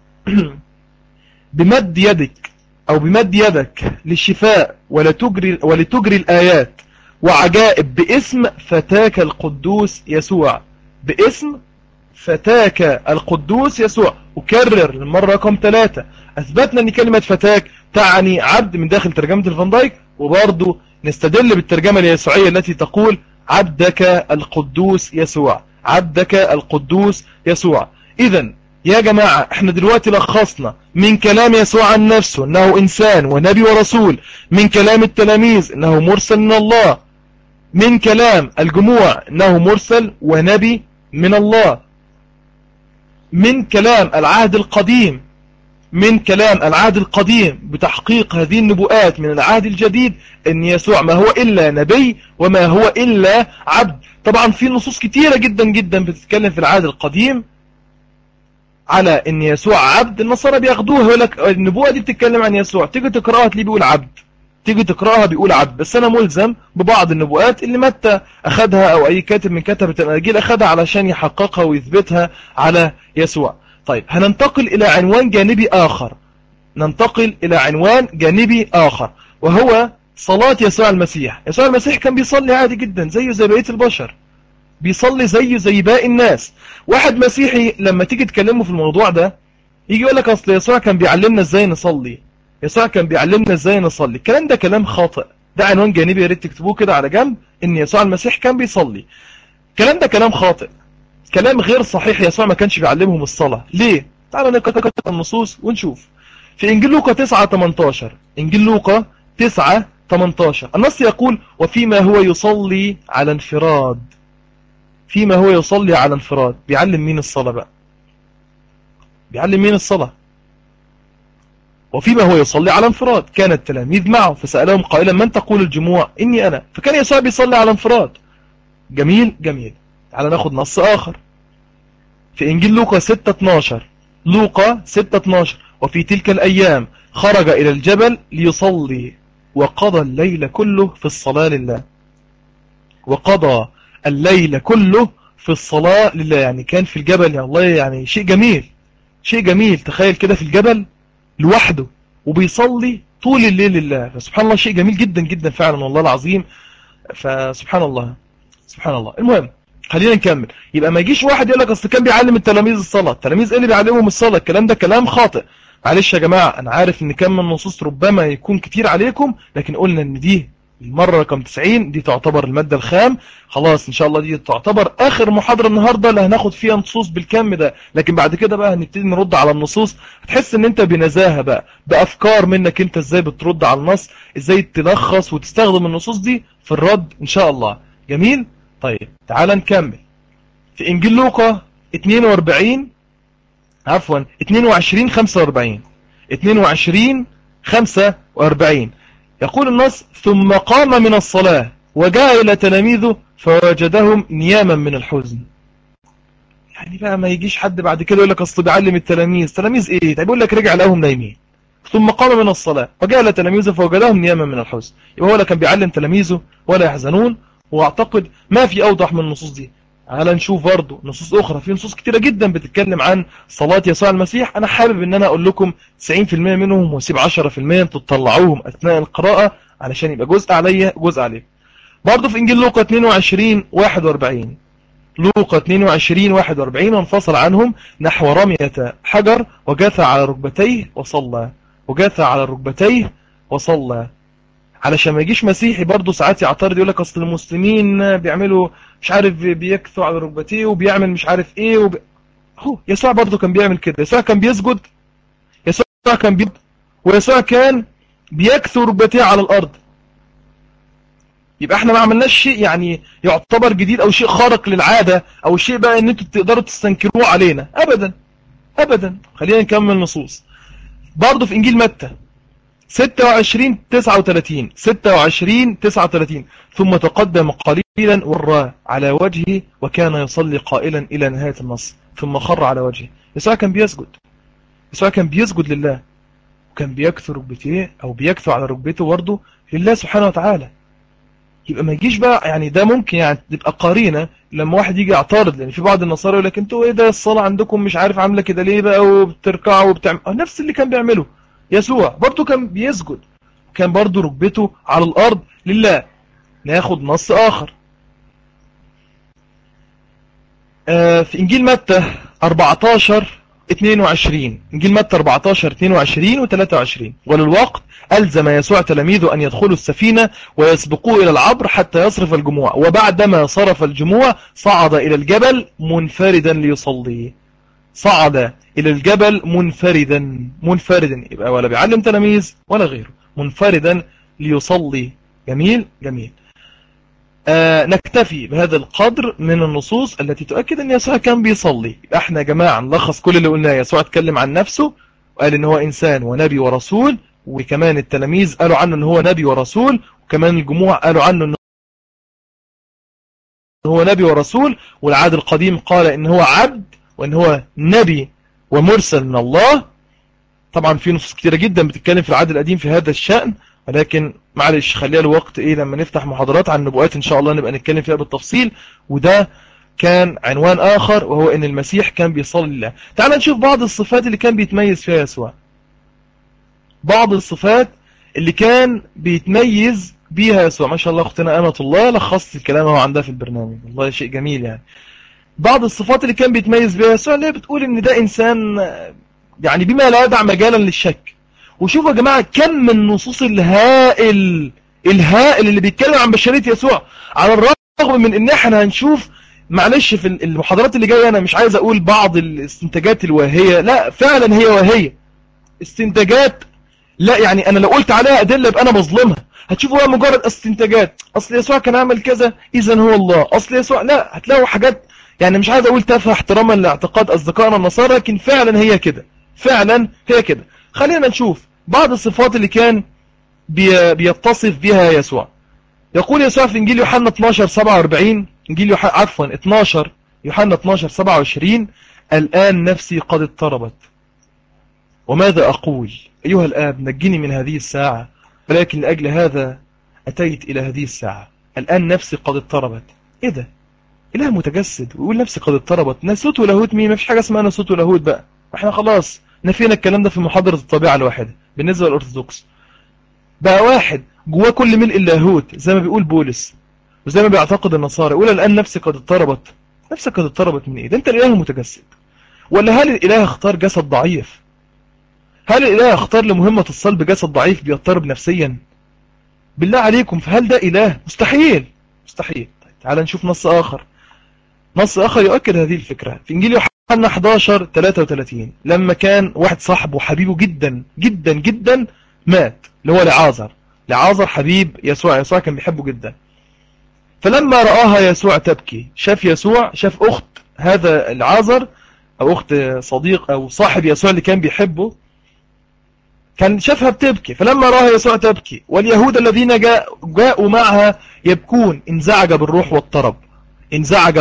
بمد يدك أو بمد يدك للشفاء ولتجري الآيات وعجائب باسم فتاك القدوس يسوع. باسم فتاك القدوس يسوع. أكرر المرة رقم 3: أثبتنا أن كلمة فتاك تعني عبد من داخل ترجمة الفان دايك، وبرضو نستدل بالترجمة اليسوعية التي تقول عبدك القدوس يسوع. عبدك القدوس يسوع. إذن يا جماعة احنا دلوقتي لخصنا من كلام يسوع عن نفسه انه انسان ونبي ورسول، من كلام التلاميذ انه مرسل من الله، من كلام الجموع انه مرسل ونبي من الله، من كلام العهد القديم، من كلام العهد القديم بتحقيق هذه النبوءات من العهد الجديد ان يسوع ما هو الا نبي وما هو الا عبد. طبعا في نصوص كتيرة جدا جدا بتتكلم في العهد القديم على ان يسوع عبد. النصارى بياخدوها يقول لك النبوة دي بتتكلم عن يسوع، تيجي تقراها تلاقيه بيقول عبد، تيجي تقراها بيقول عبد. بس انا ملزم ببعض النبوءات اللي متى اخدها او اي كاتب من كتبة الاناجيل اخدها علشان يحققها ويثبتها على يسوع. طيب هننتقل الى عنوان جانبي اخر، ننتقل الى عنوان جانبي اخر، وهو صلاة يسوع المسيح. يسوع المسيح كان بيصلي عادي جدا زيه زي بقية البشر، بيصلي زيه زي باقي الناس. واحد مسيحي لما تيجي تكلمه في الموضوع ده يجي يقول لك اصل يسوع كان بيعلمنا ازاي نصلي، يسوع كان بيعلمنا ازاي نصلي. الكلام ده كلام خاطئ، ده عنوان جانبي يا ريت تكتبوه كده على جنب، ان يسوع المسيح كان بيصلي. الكلام ده كلام خاطئ، كلام غير صحيح. يسوع ما كانش بيعلمهم الصلاة. ليه؟ تعالوا نقرأ النصوص ونشوف. في انجيل لوقا 9:18، انجيل لوقا 9:18 النص يقول: وفيما هو يصلي على انفراد. فيما هو يصلي على انفراد. بيعلم مين الصلاة بقى؟ بيعلم مين الصلاة؟ وفيما هو يصلي على انفراد كان التلاميذ معه فسألهم قائلا: من تقول الجموع إني أنا؟ فكان يسوع بيصلي على انفراد. جميل جميل. تعال ناخد نص آخر في إنجيل لوقا 6:12. لوقا 6:12 وفي تلك الأيام خرج إلى الجبل ليصلي وقضى الليل كله في الصلاة لله. وقضى الليل كله في الصلاة لله، يعني كان في الجبل. يا الله، يعني شيء جميل، شيء جميل. تخيل كده في الجبل لوحده وبيصلي طول الليل لله. فسبحان الله، شيء جميل جدا جدا فعلا والله العظيم. فسبحان الله، سبحان الله. المهم خلينا نكمل. يبقى ما يجيش واحد يقول لك اصل كان بيعلم التلاميذ الصلاة. التلاميذ ايه اللي بيعلمهم الصلاة؟ الكلام ده كلام خاطئ. معلش يا جماعة أنا عارف إن كم من النصوص ربما يكون كتير عليكم، لكن قلنا إن دي المرة رقم 90 دي تعتبر المادة الخام. خلاص إن شاء الله دي تعتبر آخر محاضرة النهاردة اللي هناخد فيها نصوص بالكم ده، لكن بعد كده بقى هنبتدي نرد على النصوص. هتحس إن أنت بنزاهة بقى، بأفكار منك أنت إزاي بترد على النص، إزاي تلخص وتستخدم النصوص دي في الرد إن شاء الله. جميل. طيب تعال نكمل في إنجيل لوقا 42 عفوا 22 45 22 45 يقول النص: ثم قام من الصلاة وجاء إلى تلاميذه فوجدهم نياما من الحزن. يعني بقى ما يجيش حد بعد كده يقول لك أصل بيعلم التلاميذ، تلاميذ إيه؟ طيب يقول لك رجع لهم نايمين. ثم قام من الصلاة وجاء إلى تلاميذه فوجدهم نياما من الحزن. يبقى هو لا كان بيعلم تلاميذه ولا يحزنون. وأعتقد ما في أوضح من النصوص دي. تعال نشوف برضه نصوص أخرى. في نصوص كتيرة جدا بتتكلم عن صلاة يسوع المسيح. أنا حابب إن أنا أقول لكم 90% منهم واسيب 10% أنتوا تطلعوهم أثناء القراءة علشان يبقى جزء عليا جزء عليكم. برضه في إنجيل لوقا 22 41 لوقا 22 41 وانفصل عنهم نحو رمية حجر وجاث على ركبتيه وصلى. وجاث على ركبتيه وصلى. علشان ما يجيش مسيحي برضه ساعات يعترض يقول لك اصل المسلمين بيعملوا مش عارف بيكثوا على ركبتيه وبيعمل مش عارف ايه هو يسوع برضه كان بيعمل كده. يسوع كان بيسجد، يسوع كان بيسجد، ويسوع كان بيكثوا ركبتيه على الارض. يبقى احنا ما عملناش شيء يعني يعتبر جديد او شيء خارق للعادة او شيء بقى ان انتوا تقدروا تستنكروه علينا ابدا ابدا. خلينا نكمل نصوص. برضه في انجيل متى 26 39 26 39 ثم تقدم قليلا ورى على وجهه وكان يصلي قائلا الى نهاية النص ثم خر على وجهه. يسوع كان بيسجد، يسوع كان بيسجد لله وكان بيكثر ركبتيه او بيكثر على ركبته برضه لله سبحانه وتعالى. يبقى ما يجيش بقى يعني ده ممكن يعني تبقى قارينة لما واحد يجي يعترض، لان في بعض النصارى يقول لك انتوا ايه ده الصلاة عندكم مش عارف عامله كده ليه بقى وبتركعوا وبتعمل نفس اللي كان بيعمله يسوع. برضه كان بيسجد، كان برضه ركبته على الارض لله. ناخد نص اخر في انجيل متى 14 22 انجيل متى 14 22 و23 وللوقت ألزم يسوع تلاميذه أن يدخلوا السفينة ويسبقوا إلى العبر حتى يصرف الجموع، وبعدما صرف الجموع صعد إلى الجبل منفردا ليصلي. صعد إلى الجبل منفردا يبقى ولا بيعلم تلاميذ ولا غيره، منفردا ليصلي. جميل جميل. نكتفي بهذا القدر من النصوص التي تؤكد أن يسوع كان بيصلي. احنا يا جماعة نلخص كل اللي قلناه. يسوع اتكلم عن نفسه وقال ان هو انسان ونبي ورسول، وكمان التلاميذ قالوا عنه ان هو نبي ورسول، وكمان الجموع قالوا عنه ان هو نبي ورسول، والعهد القديم قال ان هو عبد وان هو نبي ومرسل من الله. طبعا في نصوص كتيرة جدا بتتكلم في العهد القديم في هذا الشأن، ولكن معلش خليها الوقت لما نفتح محاضرات عن النبوات ان شاء الله نبقى نتكلم فيها بالتفصيل. وده كان عنوان آخر وهو ان المسيح كان بيصلي لله. تعال نشوف بعض الصفات اللي كان بيتميز فيها يسوع. بعض الصفات اللي كان بيتميز بيها يسوع. ما شاء الله اختنا أمة الله لخصت الكلام هو عندها في البرنامج، والله شيء جميل يعني. بعض الصفات اللي كان بيتميز بيها يسوع اللي بتقول ان ده انسان يعني بما لا يدع مجالا للشك. وشوفوا يا جماعة كم من النصوص الهائل اللي بيتكلم عن بشرية يسوع، على الرغم من ان احنا هنشوف معلش في المحاضرات اللي جاية انا مش عايز اقول بعض الاستنتاجات الواهية، لا فعلا هي واهية استنتاجات. لا يعني انا لو قلت عليها ادله يبقى انا بظلمها. هتشوفوا هو مجرد استنتاجات، اصل يسوع كان عمل كذا اذا هو الله، اصل يسوع لا، هتلاقوا حاجات يعني مش عايز اقول تافهه احتراما لاعتقاد اصدقائنا النصارى، لكن فعلا هي كده، فعلا هي كده. خلينا نشوف بعض الصفات اللي كان بيتصف بها يسوع. يقول يسوع في انجيل يوحنا 12 47 انجيل عفوا 12 يوحنا 12 27 الآن نفسي قد اضطربت وماذا أقول أيها الآب نجني من هذه الساعة، ولكن لأجل هذا أتيت إلى هذه الساعة. الآن نفسي قد اضطربت. إيه ده؟ إله متجسد ويقول نفسي قد اضطربت. ناسوت ولاهوت مين؟ مفيش حاجة اسمها ناسوت ولاهوت بقى، احنا خلاص نفينا الكلام ده في محاضرة الطبيعة الواحدة بالنسبة للأرثوذكس. بقى واحد جواه كل ملء اللاهوت زي ما بيقول بولس وزي ما بيعتقد النصارى، يقول الآن نفسي قد اضطربت. نفسك قد اضطربت من إيه؟ ده أنت الإله المتجسد، ولا هل الإله اختار جسد ضعيف هل الإله اختار لمهمة الصلب جسد ضعيف بيضطرب نفسيا؟ بالله عليكم، فهل ده إله؟ مستحيل، مستحيل. طيب تعال نشوف نص آخر. نص آخر يؤكد هذه الفكرة في إنجيل يوحنا 11:33، لما كان واحد صاحبه حبيبه جدا جدا جدا مات، اللي هو لعازر. لعازر حبيب يسوع، يسوع كان بيحبه جدا. فلما رآها يسوع تبكي، شاف يسوع، شاف أخت هذا العازر أو أخت صديق أو صاحب يسوع اللي كان بيحبه، كان شافها بتبكي. فلما رآها يسوع تبكي واليهود الذين جاءوا معها يبكون، انزعج بالروح واضطرب. انزعج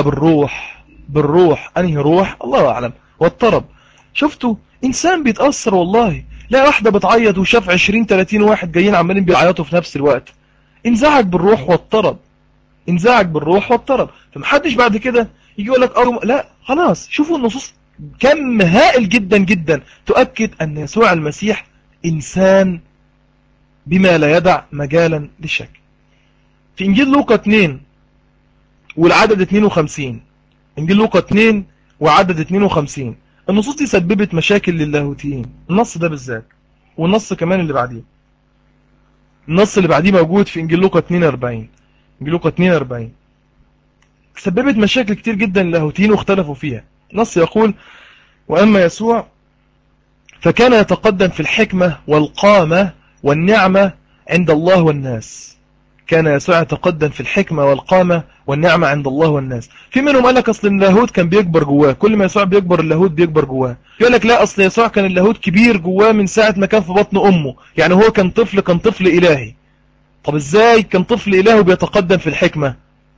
بالروح أنهي روح؟ الله أعلم. واضطرب. شفتوا إنسان بيتأثر والله. لا واحدة بتعيط وشاف 20-30 واحد جايين عمالين بيعيطوا في نفس الوقت. انزعج بالروح واضطرب. انزعج بالروح واضطرب. فمحدش بعد كده يجي يقول لك لا خلاص. شوفوا النصوص كم هائل جدا جدا تؤكد أن يسوع المسيح إنسان بما لا يدع مجالا للشك. في إنجيل لوقا 2 والعدد 52، إنجيل لوقا 2 وعدد 52، النصوص دي سببت مشاكل للاهوتيين. النص ده بالذات والنص كمان اللي بعديه. النص اللي بعديه موجود في إنجيل لوقا 42. إنجيل لوقا 42 سببت مشاكل كتير جدا للاهوتيين واختلفوا فيها. النص يقول: وأما يسوع فكان يتقدم في الحكمة والقامة والنعمة عند الله والناس. كان يسوع يتقدم في الحكمة والقامة والنعمة عند الله والناس. في منهم قال لك أصل اللاهوت كان بيكبر جواه، كل ما يسوع بيكبر اللاهوت بيكبر جواه. يقول لك لا، أصل يسوع كان اللاهوت كبير جواه من ساعة ما كان في بطن أمه، يعني هو كان طفل إلهي. طب إزاي كان طفل إلهي وبيتقدم في الحكمة؟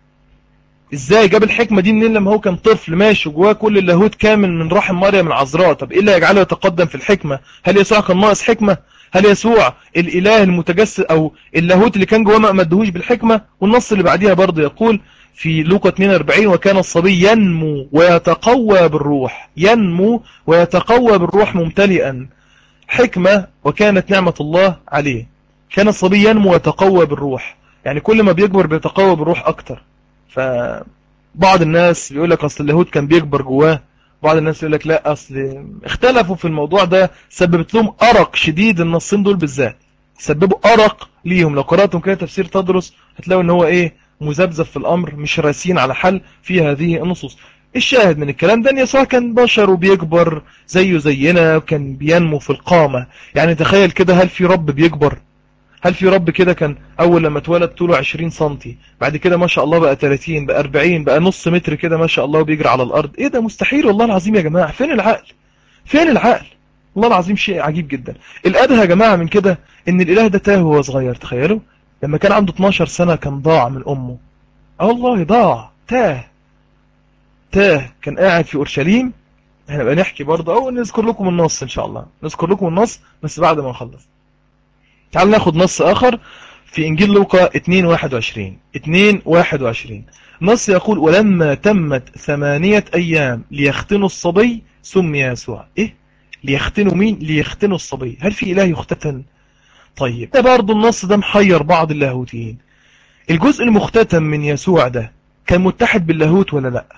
ازاي جاب الحكمة دي منين لما هو كان طفل ماشي جواه كل اللاهوت كامل من رحم مريم العذراء؟ طب ايه اللي يجعله يتقدم في الحكمة؟ هل يسوع كان ناقص حكمة؟ هل يسوع الاله المتجسد او اللاهوت اللي كان جواه ما مدهوش بالحكمة؟ والنص اللي بعديها برضه يقول في لوقا 42: وكان الصبي ينمو ويتقوى بالروح. ينمو ويتقوى بالروح ممتلئا حكمة وكانت نعمة الله عليه. كان الصبي ينمو ويتقوى بالروح، يعني كل ما بيكبر بيتقوى بالروح اكتر. فبعض الناس بيقول لك اصل اللاهوت كان بيكبر جواه، بعض الناس يقول لك لا اصل اختلفوا في الموضوع ده. سببت لهم ارق شديد النصين دول بالذات، سببوا ارق ليهم. لو قراتم كده تفسير تدرس هتلاقوا ان هو ايه، مذبذب في الامر، مش راسين على حل في هذه النصوص. الشاهد من الكلام ده ان يسوع كان بشر وبيكبر زيه زينا، وكان بينمو في القامة. يعني تخيل كده، هل في رب بيكبر؟ هل في رب كده كان أول لما اتولد طوله 20 سنتي، بعد كده ما شاء الله بقى 30، بقى 40، بقى نص متر كده ما شاء الله وبيجري على الأرض؟ إيه ده؟ مستحيل والله العظيم يا جماعة. فين العقل؟ فين العقل؟ والله العظيم شيء عجيب جدا. الأدهى يا جماعة من كده إن الإله ده تاه وهو صغير. تخيلوا لما كان عنده 12 سنة كان ضاع من أمه. والله ضاع، تاه. كان قاعد في أورشليم. احنا بقى نحكي برضه أو نذكر لكم النص إن شاء الله، نذكر لكم النص بس بعد ما نخلص. تعال ناخد نص آخر في إنجيل لوقا 2:21. نص يقول: ولما تمت 8 أيام ليختنوا الصبي سمي يسوع. إيه؟ ليختنوا مين؟ ليختنوا الصبي. هل في إله يختتن؟ طيب ده برضو النص ده محير بعض اللاهوتيين. الجزء المختتن من يسوع ده كان متحد باللاهوت ولا لا؟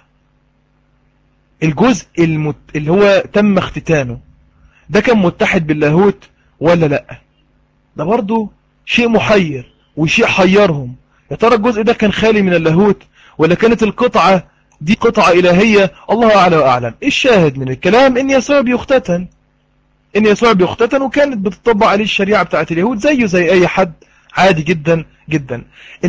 الجزء اللي هو تم اختتانه ده كان متحد باللاهوت ولا لا؟ ده برضو شيء محير وشيء حيرهم. يا ترى الجزء ده كان خالي من اللاهوت ولا كانت القطعة دي قطعة إلهية؟ الله أعلى وأعلم. الشاهد من الكلام إن يسوع بيختتن، إن يسوع بيختتن، وكانت بتطبق عليه الشريعة بتاعت اليهود زيه زي أي حد عادي جدا جدا.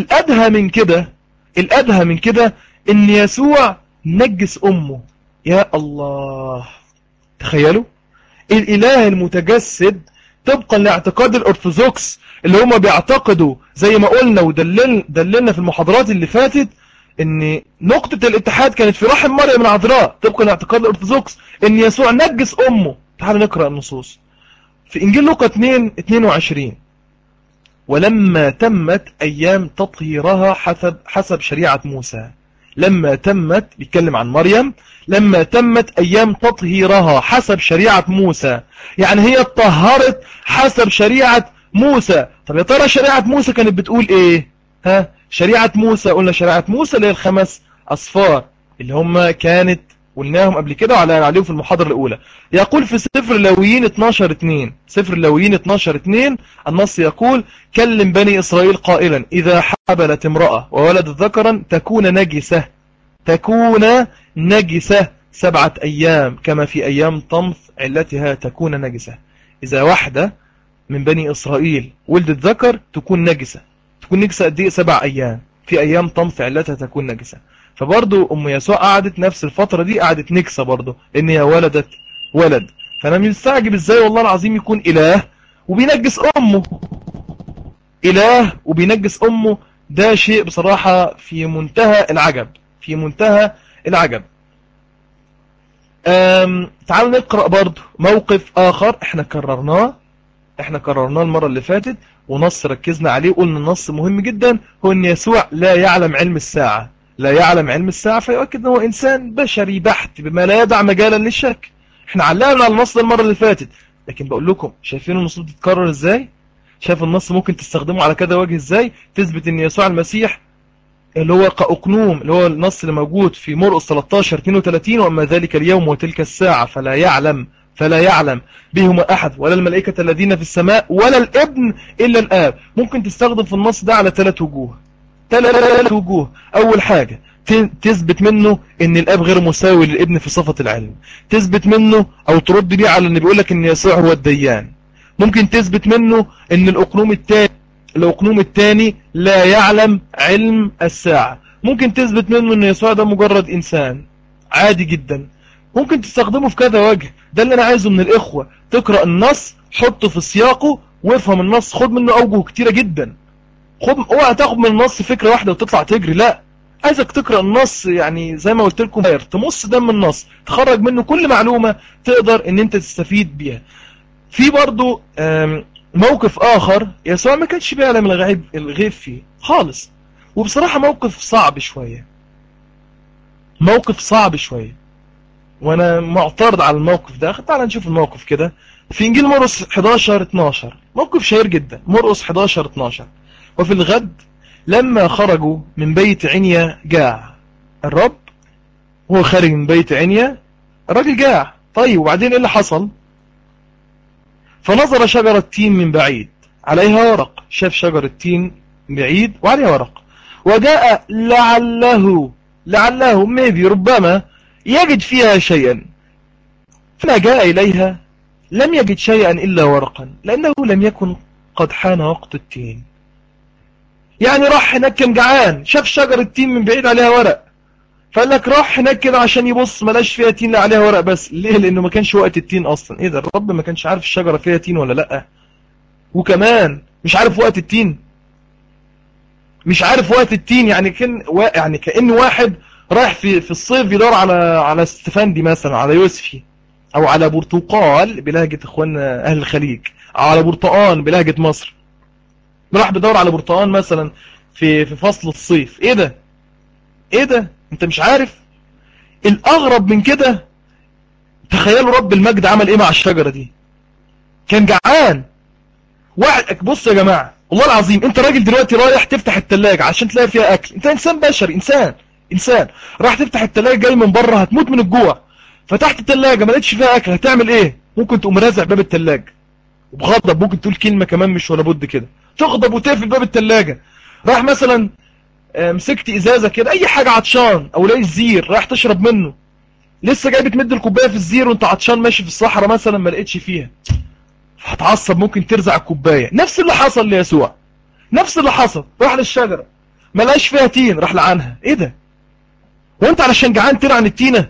الأدهى من كده إن يسوع نجس أمه. يا الله، تخيلوا الإله المتجسد طبقا لاعتقاد الأرثوذكس اللي هم بيعتقدوا زي ما قلنا ودللنا في المحاضرات اللي فاتت ان نقطة الاتحاد كانت في رحم مريم العذراء. طبقا لاعتقاد الأرثوذكس ان يسوع نجس أمه. تعال نقرأ النصوص في إنجيل لوقا 2:22: ولما تمت أيام تطهيرها حسب شريعة موسى. لما تمت، بيتكلم عن مريم، لما تمت أيام تطهيرها حسب شريعة موسى، يعني هي اتطهرت حسب شريعة موسى. طب يا ترى شريعة موسى كانت بتقول ايه؟ شريعة موسى، قلنا شريعة موسى اللي هي ال5 أصفار اللي هم كانت قلناهم قبل كده وعلى عليهم في المحاضرة الأولى. يقول في سفر لاويين 12:2، سفر لاويين 12:2 النص يقول: كلم بني إسرائيل قائلا إذا حبلت امرأة وولدت ذكرا تكون نجسة، تكون نجسة 7 أيام كما في أيام طمث علتها تكون نجسة. إذا واحدة من بني إسرائيل ولدت ذكر تكون نجسة. تكون نجسة قد إيه؟ 7 أيام في أيام طمث علتها تكون نجسة. فبرضو أم يسوع قعدت نفس الفترة دي قعدت نكسة برضو إن هي ولدت ولد. فأنا مستعجب إزاي والله العظيم يكون إله وبينجس أمه، إله وبينجس أمه. ده شيء بصراحة في منتهى العجب، في منتهى العجب. تعالوا نقرأ برضو موقف آخر احنا كررناه المرة اللي فاتت، ونص ركزنا عليه وقلنا النص مهم جدا، هو ان يسوع لا يعلم علم الساعة، لا يعلم علم الساعة، فيؤكد انه انسان بشري بحت بما لا يدع مجالا للشك. احنا علقنا على النص المرة اللي فاتت، لكن بقول لكم شايفين النصوص بتتكرر ازاي؟ شايف النص ممكن تستخدمه على كذا وجه ازاي؟ تثبت ان يسوع المسيح اللي هو كأقنوم، اللي هو النص اللي موجود في مرقس 13:32: وأما ذلك اليوم وتلك الساعة فلا يعلم بهما أحد ولا الملائكة الذين في السماء ولا الابن إلا الآب. ممكن تستخدم في النص ده على 3 وجوه، 3 وجوه. أول حاجة تثبت منه ان الاب غير مساوي للابن في صفة العلم، تثبت منه او ترد بيه على ان بيقولك ان يسوع هو الديان. ممكن تثبت منه ان الأقنوم الثاني لا يعلم علم الساعة. ممكن تثبت منه ان يسوع ده مجرد انسان عادي جدا. ممكن تستخدمه في كذا وجه. ده اللي انا عايزه من الاخوة، تقرأ النص حطه في سياقه وافهم النص، خد منه اوجه كتيرة جدا. اوعى تاخد من النص فكرة واحدة وتطلع تجري، لا، عايزك تقرأ النص يعني زي ما قلت لكم، تمص دم النص، تخرج منه كل معلومة تقدر ان انت تستفيد بيها. في برضو موقف آخر يسوع ما كانش بيعلم الغيب فيه خالص، وبصراحة موقف صعب شوية، وانا معترض على الموقف ده. تعال نشوف الموقف كده في انجيل مرقس 11:12، موقف شهير جدا. مرقس 11:12: وفي الغد لما خرجوا من بيت عنيا جاع الرب. هو خارج من بيت عنيا الراجل جاع. طيب وبعدين ايه اللي حصل؟ فنظر شجرة تين من بعيد عليها ورق. شاف شجرة تين بعيد وعليها ورق، وجاء لعله ربما يجد فيها شيئا. فلما جاء إليها لم يجد شيئا إلا ورقا، لأنه لم يكن قد حان وقت التين. يعني راح هناك كان جعان، شاف شجرة تين من بعيد عليها ورق، فقال لك راح هناك كده عشان يبص ملاش فيها تين لا عليها ورق بس. ليه؟ لأنه ما كانش وقت التين أصلا. إيه ده؟ الرب ما كانش عارف الشجرة فيها تين ولا لأ؟ وكمان مش عارف وقت التين، مش عارف وقت التين. يعني كأن واحد رايح في الصيف يدور على استفندي مثلا، على يوسفي، او على برتقال بلهجة اخواننا اهل الخليج، او على برتقان بلهجة مصر. راح بيدور على برتقان مثلا في فصل الصيف. ايه ده انت مش عارف؟ الاغرب من كده، تخيلوا رب المجد عمل ايه مع الشجرة دي. كان جعان. واحد، بص يا جماعة والله العظيم، انت راجل دلوقتي رايح تفتح التلاجة عشان تلاقي فيها اكل، انت انسان بشري، انسان راح تفتح التلاجة جاي من بره هتموت من الجوع، فتحت التلاجة ما لقيتش فيها اكل، هتعمل ايه؟ ممكن تقوم رازع باب التلاجة وبغضب، ممكن تقول كلمة كمان مش ولا بد كده، تغضب وتقفل باب التلاجة. راح مثلا مسكت ازازة كده اي حاجة، عطشان او لاقي الزير رايح تشرب منه، لسه جاي بتمد الكوبايه في الزير وانت عطشان ماشي في الصحراء مثلا ما لقيتش فيها، هتعصب ممكن ترزع الكوبايه. نفس اللي حصل ليسوع، نفس اللي حصل. راح للشجره ما لقاش فيها تين، راح لعنها. ايه ده؟ وانت علشان جعان تلعن التينه؟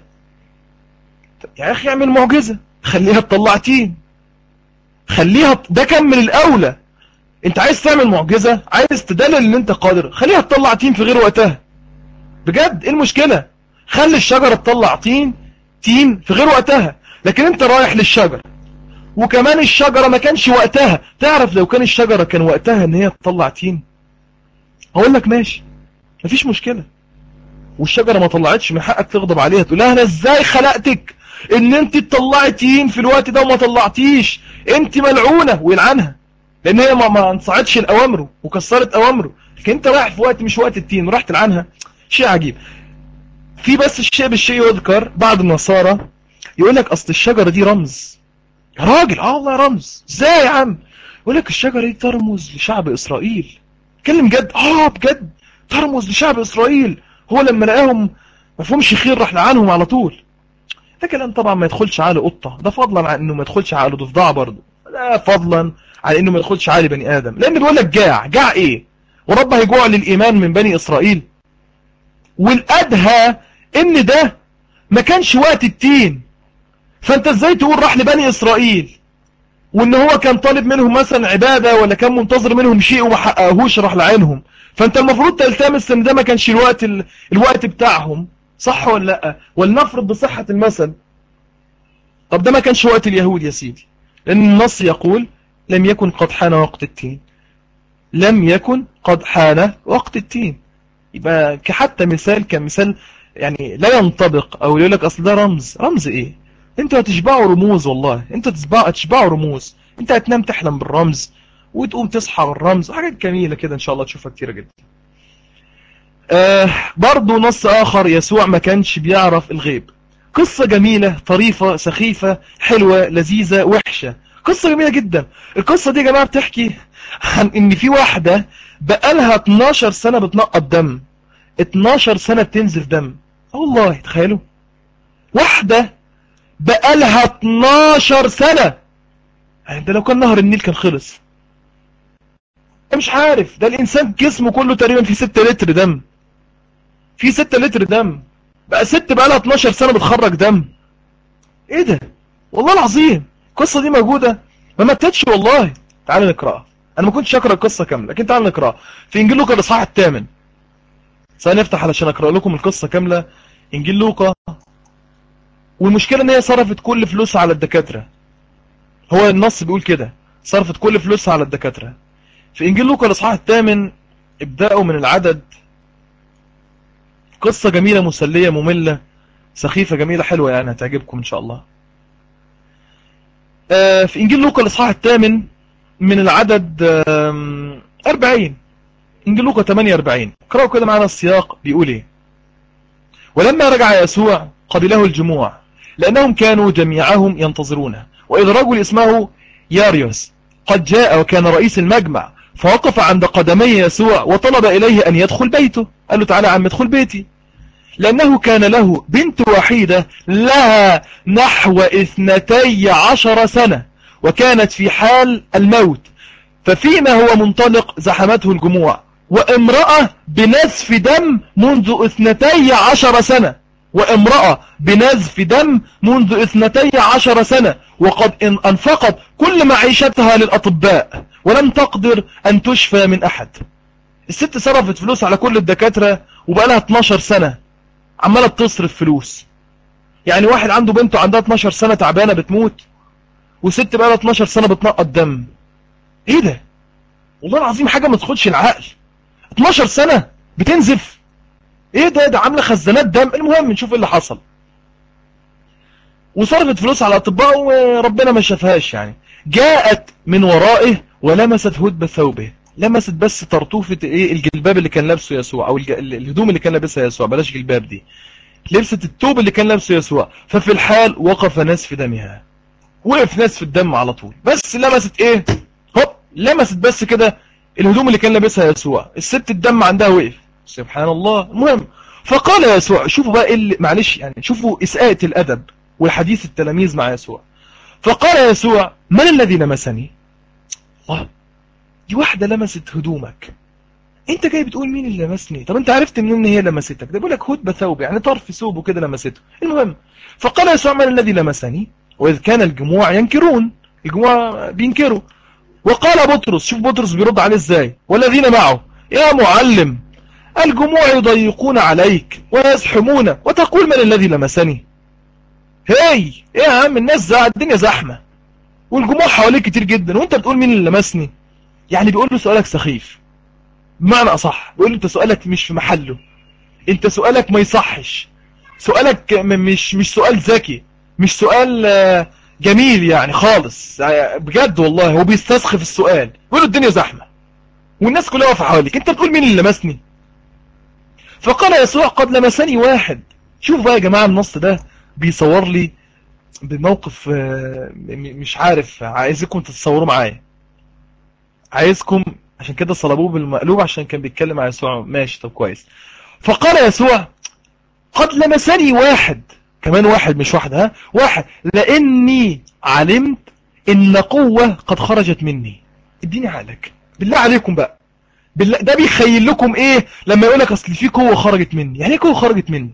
يا اخي اعمل معجزه، خليها تطلع تين، خليها. ده كان من الاولى. انت عايز تعمل معجزه، عايز تدلل ان انت قادر، خليها تطلع تين في غير وقتها. بجد ايه المشكله؟ خلي الشجره تطلع تين في غير وقتها. لكن انت رايح للشجره وكمان الشجرة ما كانش وقتها. تعرف لو كان الشجرة كان وقتها ان هي تطلع تين، هقول لك ماشي مفيش مشكلة، والشجرة ما طلعتش، من حقك تغضب عليها تقول لها انا ازاي خلقتك ان انت تطلعي تين في الوقت ده وما طلعتيش، انت ملعونة، ويلعنها لان هي ما انصعدش الاوامره وكسرت اوامره. لكن انت رايح في وقت مش وقت التين وراح تلعنها، شيء عجيب. في بس الشيء بالشيء يذكر. بعض النصارى يقول لك اصل الشجرة دي رمز. يا راجل والله رمز ازاي يا عم؟ يقول لك الشجرة دي ترمز لشعب اسرائيل. اتكلم جد؟ بجد ترمز لشعب اسرائيل. هو لما لقاهم ما فهمش خير راح لعنهم على طول. ده كلام طبعا ما يدخلش عقل قطة، ده فضلا عن انه ما يدخلش عقل ضفدع برضه، ده فضلا عن انه ما يدخلش عقل بني ادم. لان بيقول لك جاع ايه؟ ورب هيجوع للايمان من بني اسرائيل؟ والادهى ان ده ما كانش وقت التين، فانت ازاي تقول راح لبني اسرائيل وان هو كان طالب منهم مثلا عبادة ولا كان منتظر منهم شيء وما حققهوش راح لعينهم؟ فانت المفروض تلتمس ان ده ما كانش الوقت بتاعهم، صح ولا لا؟ ولنفرض بصحة المثل، طب ده ما كانش وقت اليهود يا سيدي، لان النص يقول لم يكن قد حان وقت التين، لم يكن قد حان وقت التين. يبقى كحتى مثال كمثال يعني لا ينطبق. او يقول لك اصل ده رمز ايه؟ انتوا هتشبعوا رموز، والله انتوا هتشبعوا رموز. انت هتنام تحلم بالرمز وتقوم تصحى بالرمز، حاجات جميلة كده ان شاء الله تشوفها كتيرة جدا. برضو نص اخر، يسوع ما كانش بيعرف الغيب. قصة جميلة طريفة سخيفة حلوة لذيذة وحشة، قصة جميلة جدا. القصة دي يا جماعة بتحكي عن ان في واحدة بقالها 12 سنة بتنقط دم، 12 سنة بتنزف دم. والله تخيلوا، واحدة بقالها 12 سنة. يعني ده لو كان نهر النيل كان خلص. مش عارف، ده الانسان جسمه كله تقريبا فيه 6 لتر دم، فيه 6 لتر دم. بقى ست بقالها 12 سنة بتخرج دم. ايه ده؟ والله العظيم القصة دي موجودة، ما ماتتش والله. تعال نقرأها. انا ما كنتش اقرأ القصة كاملة، لكن تعال نقرأها في انجيل لوقا الاصحاح الثامن. سنفتح علشان اقرأ لكم القصة كاملة. انجيل لوقا. والمشكلة ان هي صرفت كل فلوسها على الدكاترة. هو النص بيقول كده، صرفت كل فلوسها على الدكاترة. في انجيل لوقا الاصحاح الثامن ابدأوا من العدد. قصة جميلة مسلية مملة سخيفة جميلة حلوة، يعني هتعجبكم ان شاء الله. في انجيل لوقا الاصحاح الثامن من العدد 40. انجيل لوقا 48. اقرأوا كده معنا السياق بيقول ايه. ولما رجع يسوع قبله الجموع لأنهم كانوا جميعهم ينتظرونه، وإذا رجل اسمه ياريوس قد جاء وكان رئيس المجمع، فوقف عند قدمي يسوع وطلب إليه أن يدخل بيته. قال له تعالى عم ادخل بيتي، لأنه كان له بنت وحيدة لها نحو 12 سنة وكانت في حال الموت. ففيما هو منطلق زحمته الجموع، وامرأة بنزف دم منذ 12 سنة، وامرأة بنزف دم منذ 12 سنة، وقد أنفقت كل معيشتها للأطباء ولم تقدر أن تشفى من أحد. الست صرفت فلوس على كل الدكاترة وبقى لها 12 سنة عمالة تصرف فلوس. يعني واحد عنده بنته عندها 12 سنة تعبانة بتموت، وست بقى لها 12 سنة بتنقط دم. ايه ده؟ والله العظيم حاجة ما تدخلش العقل. 12 سنة بتنزف. ايه ده عاملة خزانات دم. المهم نشوف ايه اللي حصل. وصرفت فلوس على اطباء وربنا ما شافهاش. يعني جاءت من ورائه ولمست هدب ثوبه. لمست بس طرطوفة ايه الجلباب اللي كان لابسه يسوع، او الهدوم اللي كان لابسها يسوع، بلاش جلباب دي، لبست الثوب اللي كان لابسه يسوع. ففي الحال وقف نزف دمها. وقف نزف الدم على طول. بس لمست ايه؟ هوب، لمست بس كده الهدوم اللي كان لابسها يسوع. الست الدم عندها وقف. سبحان الله. المهم فقال يسوع، شوفوا بقى اللي معلش يعني، شوفوا إساءة الأدب والحديث التلاميذ مع يسوع. فقال يسوع من الذي لمسني؟ الله، دي واحدة لمست هدومك، انت جاي بتقول مين اللي لمسني؟ طب انت عرفت منين ان هي لمستك؟ ده بيقول لك هدب ثوب، يعني طرف ثوبه كده لمسته. المهم فقال يسوع من الذي لمسني؟ واذ كان الجموع ينكرون، الجموع بينكروا. وقال بطرس، شوف بطرس بيرد عليه ازاي، والذين معه يا معلم الجموع يضيقون عليك ويزحمون وتقول من الذي لمسني؟ هاي ايه يا عم، الناس الدنيا زحمة والجموع حواليك كتير جدا وانت بتقول مين اللي لمسني؟ يعني بيقول له سؤالك سخيف، بمعنى اصح بيقول له انت سؤالك مش في محله، انت سؤالك ما يصحش، سؤالك مش سؤال ذكي، مش سؤال جميل يعني خالص بجد والله. هو بيستسخف السؤال، بيقول له الدنيا زحمة والناس كلها واقفة حواليك، انت بتقول مين اللي لمسني؟ فقال يسوع قد لمسني واحد شوف بقى يا جماعة النص ده بيصور لي بموقف مش عارف، عايزكم تتصوروا معايا، عايزكم، عشان كده صلبوه بالمقلوب عشان كان بيتكلم عن يسوع. ماشي طب كويس. فقال يسوع قد لمسني واحد، كمان واحد مش واحد، ها واحد، لاني علمت ان قوة قد خرجت مني. اديني عقلك بالله عليكم بقى، بالله ده بيخيل لكم ايه لما يقولك اصل في قوة خرجت مني؟ يعني ايه قوة خرجت مني؟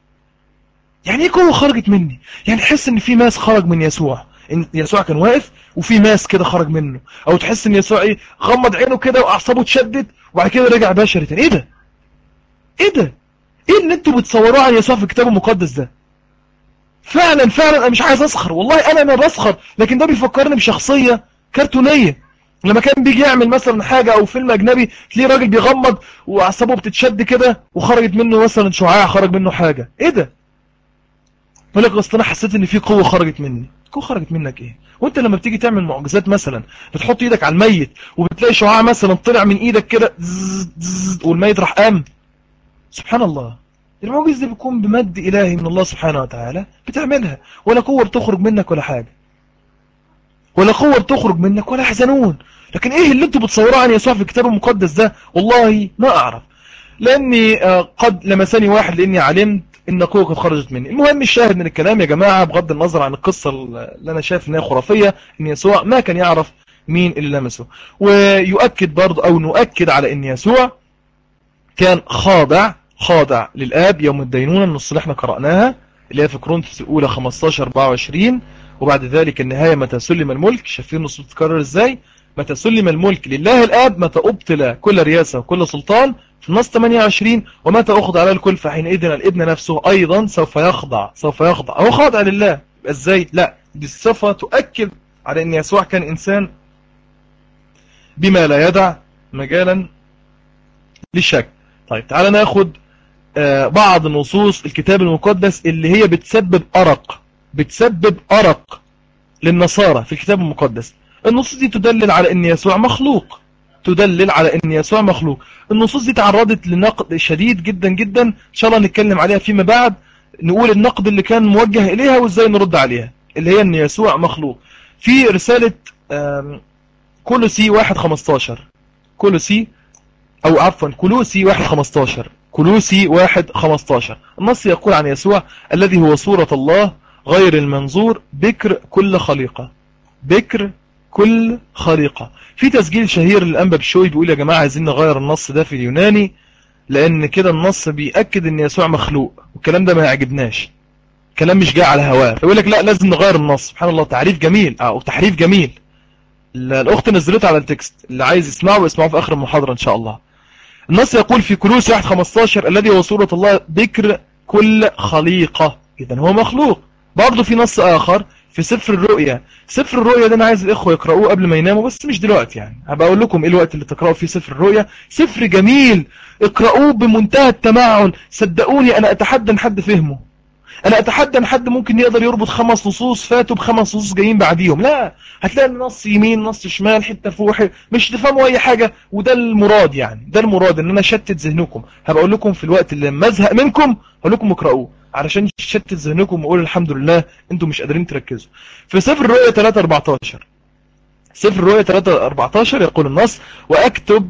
يعني ايه قوة خرجت مني؟ يعني تحس ان في ماس خرج من يسوع، ان يسوع كان واقف وفي ماس كده خرج منه، او تحس ان يسوع ايه غمض عينه كده واعصابه اتشدت وبعد كده رجع بشري تاني. ايه ده؟ ايه ده؟ ايه اللي انتوا بتصوروه عن يسوع في الكتاب المقدس ده؟ فعلا فعلا انا مش عايز اسخر، والله انا ما بسخر، لكن ده بيفكرني بشخصية كرتونية. لما كان بيجي يعمل مثلا حاجة او فيلم اجنبي تلاقيه راجل بيغمض واعصابه بتتشد كده وخرجت منه مثلا شعاع، خرج منه حاجة. ايه ده؟ يقول لك اصل انا حسيت ان في قوه خرجت مني. قوه خرجت منك ايه؟ وانت لما بتيجي تعمل معجزات مثلا بتحط ايدك على الميت وبتلاقي شعاع مثلا طلع من ايدك كده والميت راح قام؟ سبحان الله. المعجزه دي بتكون بمد الهي من الله سبحانه وتعالى بتعملها، ولا قوه بتخرج منك ولا حاجه، ولا قوه بتخرج منك ولا حزنون. لكن ايه اللي انتوا بتصوروه عن يسوع في الكتاب المقدس ده؟ والله ما اعرف. لاني قد لمسني واحد لاني علمت ان قوة قد خرجت مني. المهم الشاهد من الكلام يا جماعة بغض النظر عن القصة اللي انا شايف انها خرافية، ان يسوع ما كان يعرف مين اللي لمسه. ويؤكد برضه او نؤكد على ان يسوع كان خاضع للآب يوم الدينونة، النص اللي احنا قرأناها اللي هي في كورنثوس الاولى 15:24. وبعد ذلك النهاية متى سلم الملك. شايفين النص بتتكرر ازاي؟ متى سلم الملك لله الآب، متى أبطل كل رياسة وكل سلطان في النص 28، ومتى أخضع على الكل فحينئذ الابن نفسه أيضا سوف يخضع. هو خاضع لله. ازاي؟ لا دي الصفة تؤكد على ان يسوع كان إنسان بما لا يدع مجالا للشك. طيب تعال ناخد بعض نصوص الكتاب المقدس اللي هي بتسبب أرق للنصارى في الكتاب المقدس. النصوص دي تدلل على ان يسوع مخلوق. النصوص دي تعرضت لنقد شديد جدا جدا، ان شاء الله نتكلم عليها فيما بعد، نقول النقد اللي كان موجه اليها وازاي نرد عليها، اللي هي ان يسوع مخلوق. في رسالة كولوسي 1:15، كولوسي او عفوا كولوسي 1:15، كولوسي 1:15 النص يقول عن يسوع الذي هو صورة الله غير المنظور، بكر كل خليقة. بكر كل خليقة. في تسجيل شهير للأنبا بشوي بيقول يا جماعة عايزين نغير النص ده في اليوناني، لأن كده النص بيأكد أن يسوع مخلوق، والكلام ده ما يعجبناش، كلام مش جاي على هواه. فيقول لك لا لازم نغير النص. سبحان الله، تعريف جميل أو تحريف جميل. الأخت نزلته على التكست، اللي عايز يسمعه يسمعه في آخر المحاضرة إن شاء الله. النص يقول في كولوسي 1:15 الذي هو صورة الله بكر كل خليقة، إذا هو مخلوق. برضه في نص آخر في سفر الرؤيا. سفر الرؤيا ده أنا عايز الإخوة يقرأوه قبل ما يناموا، بس مش دلوقتي يعني، هبقى أقول لكم إيه الوقت اللي تقرأوا فيه سفر الرؤيا. سفر جميل، اقرأوه بمنتهى التمعن. صدقوني أنا أتحدى أن حد فهمه، انا اتحدى ان حد ممكن يقدر يربط 5 نصوص فاتوا ب5 نصوص جايين بعديهم. لا، هتلاقي نص يمين نص شمال حته فوق مش تفهموا اي حاجه. وده المراد، يعني ده المراد ان انا اشتت ذهنكم. هبقى اقول لكم في الوقت اللي لما ازهق منكم هقول لكم اقراوه علشان تشتت ذهنكم واقول الحمد لله انتم مش قادرين تركزوا. في سفر الرؤيا 3:14، سفر الرؤيا 3:14 يقول النص واكتب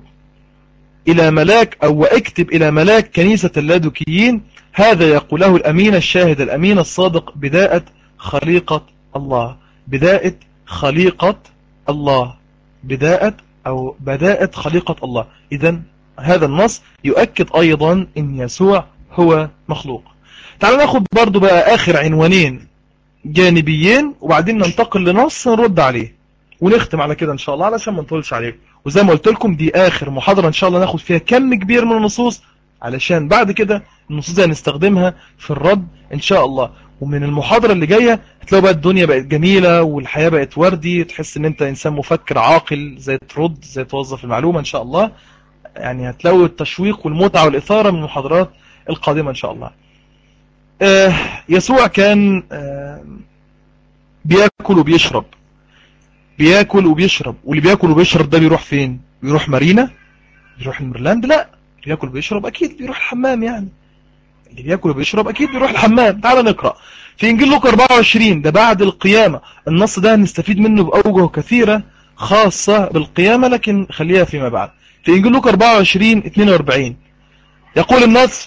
إلى ملاك أو واكتب إلى ملاك كنيسة اللادوكيين هذا يقوله الأمين الشاهد الأمين الصادق بداءة خليقة الله. بداءة خليقة الله، بداءة أو بداءة خليقة الله. إذن هذا النص يؤكد أيضا أن يسوع هو مخلوق. تعالوا ناخد برضو بقى آخر عنوانين جانبيين وبعدين ننتقل لنص نرد عليه ونختم على كده ان شاء الله علشان ما نطولش عليكم. وزي ما قلت لكم دي اخر محاضرة ان شاء الله ناخد فيها كم كبير من النصوص، علشان بعد كده النصوص دي هنستخدمها في الرد ان شاء الله. ومن المحاضرة اللي جاية هتلاقوا بقى الدنيا بقت جميلة والحياة بقت وردي، تحس ان انت انسان مفكر عاقل، زي ترد زي توظف المعلومة ان شاء الله. يعني هتلاقوا التشويق والمتعة والإثارة من المحاضرات القادمة ان شاء الله. يسوع كان بياكل وبيشرب، بياكل وبيشرب. واللي بياكل وبيشرب ده بيروح فين؟ بيروح مارينا؟ بيروح الميرلاند؟ لا، بياكل وبيشرب اكيد بيروح الحمام يعني. اللي بياكل وبيشرب اكيد بيروح الحمام. تعال نقرأ في انجيل لوقا 24، ده بعد القيامة. النص ده هنستفيد منه بأوجه كثيرة خاصة بالقيامة، لكن خليها فيما بعد. في انجيل لوقا 24 42 يقول النص: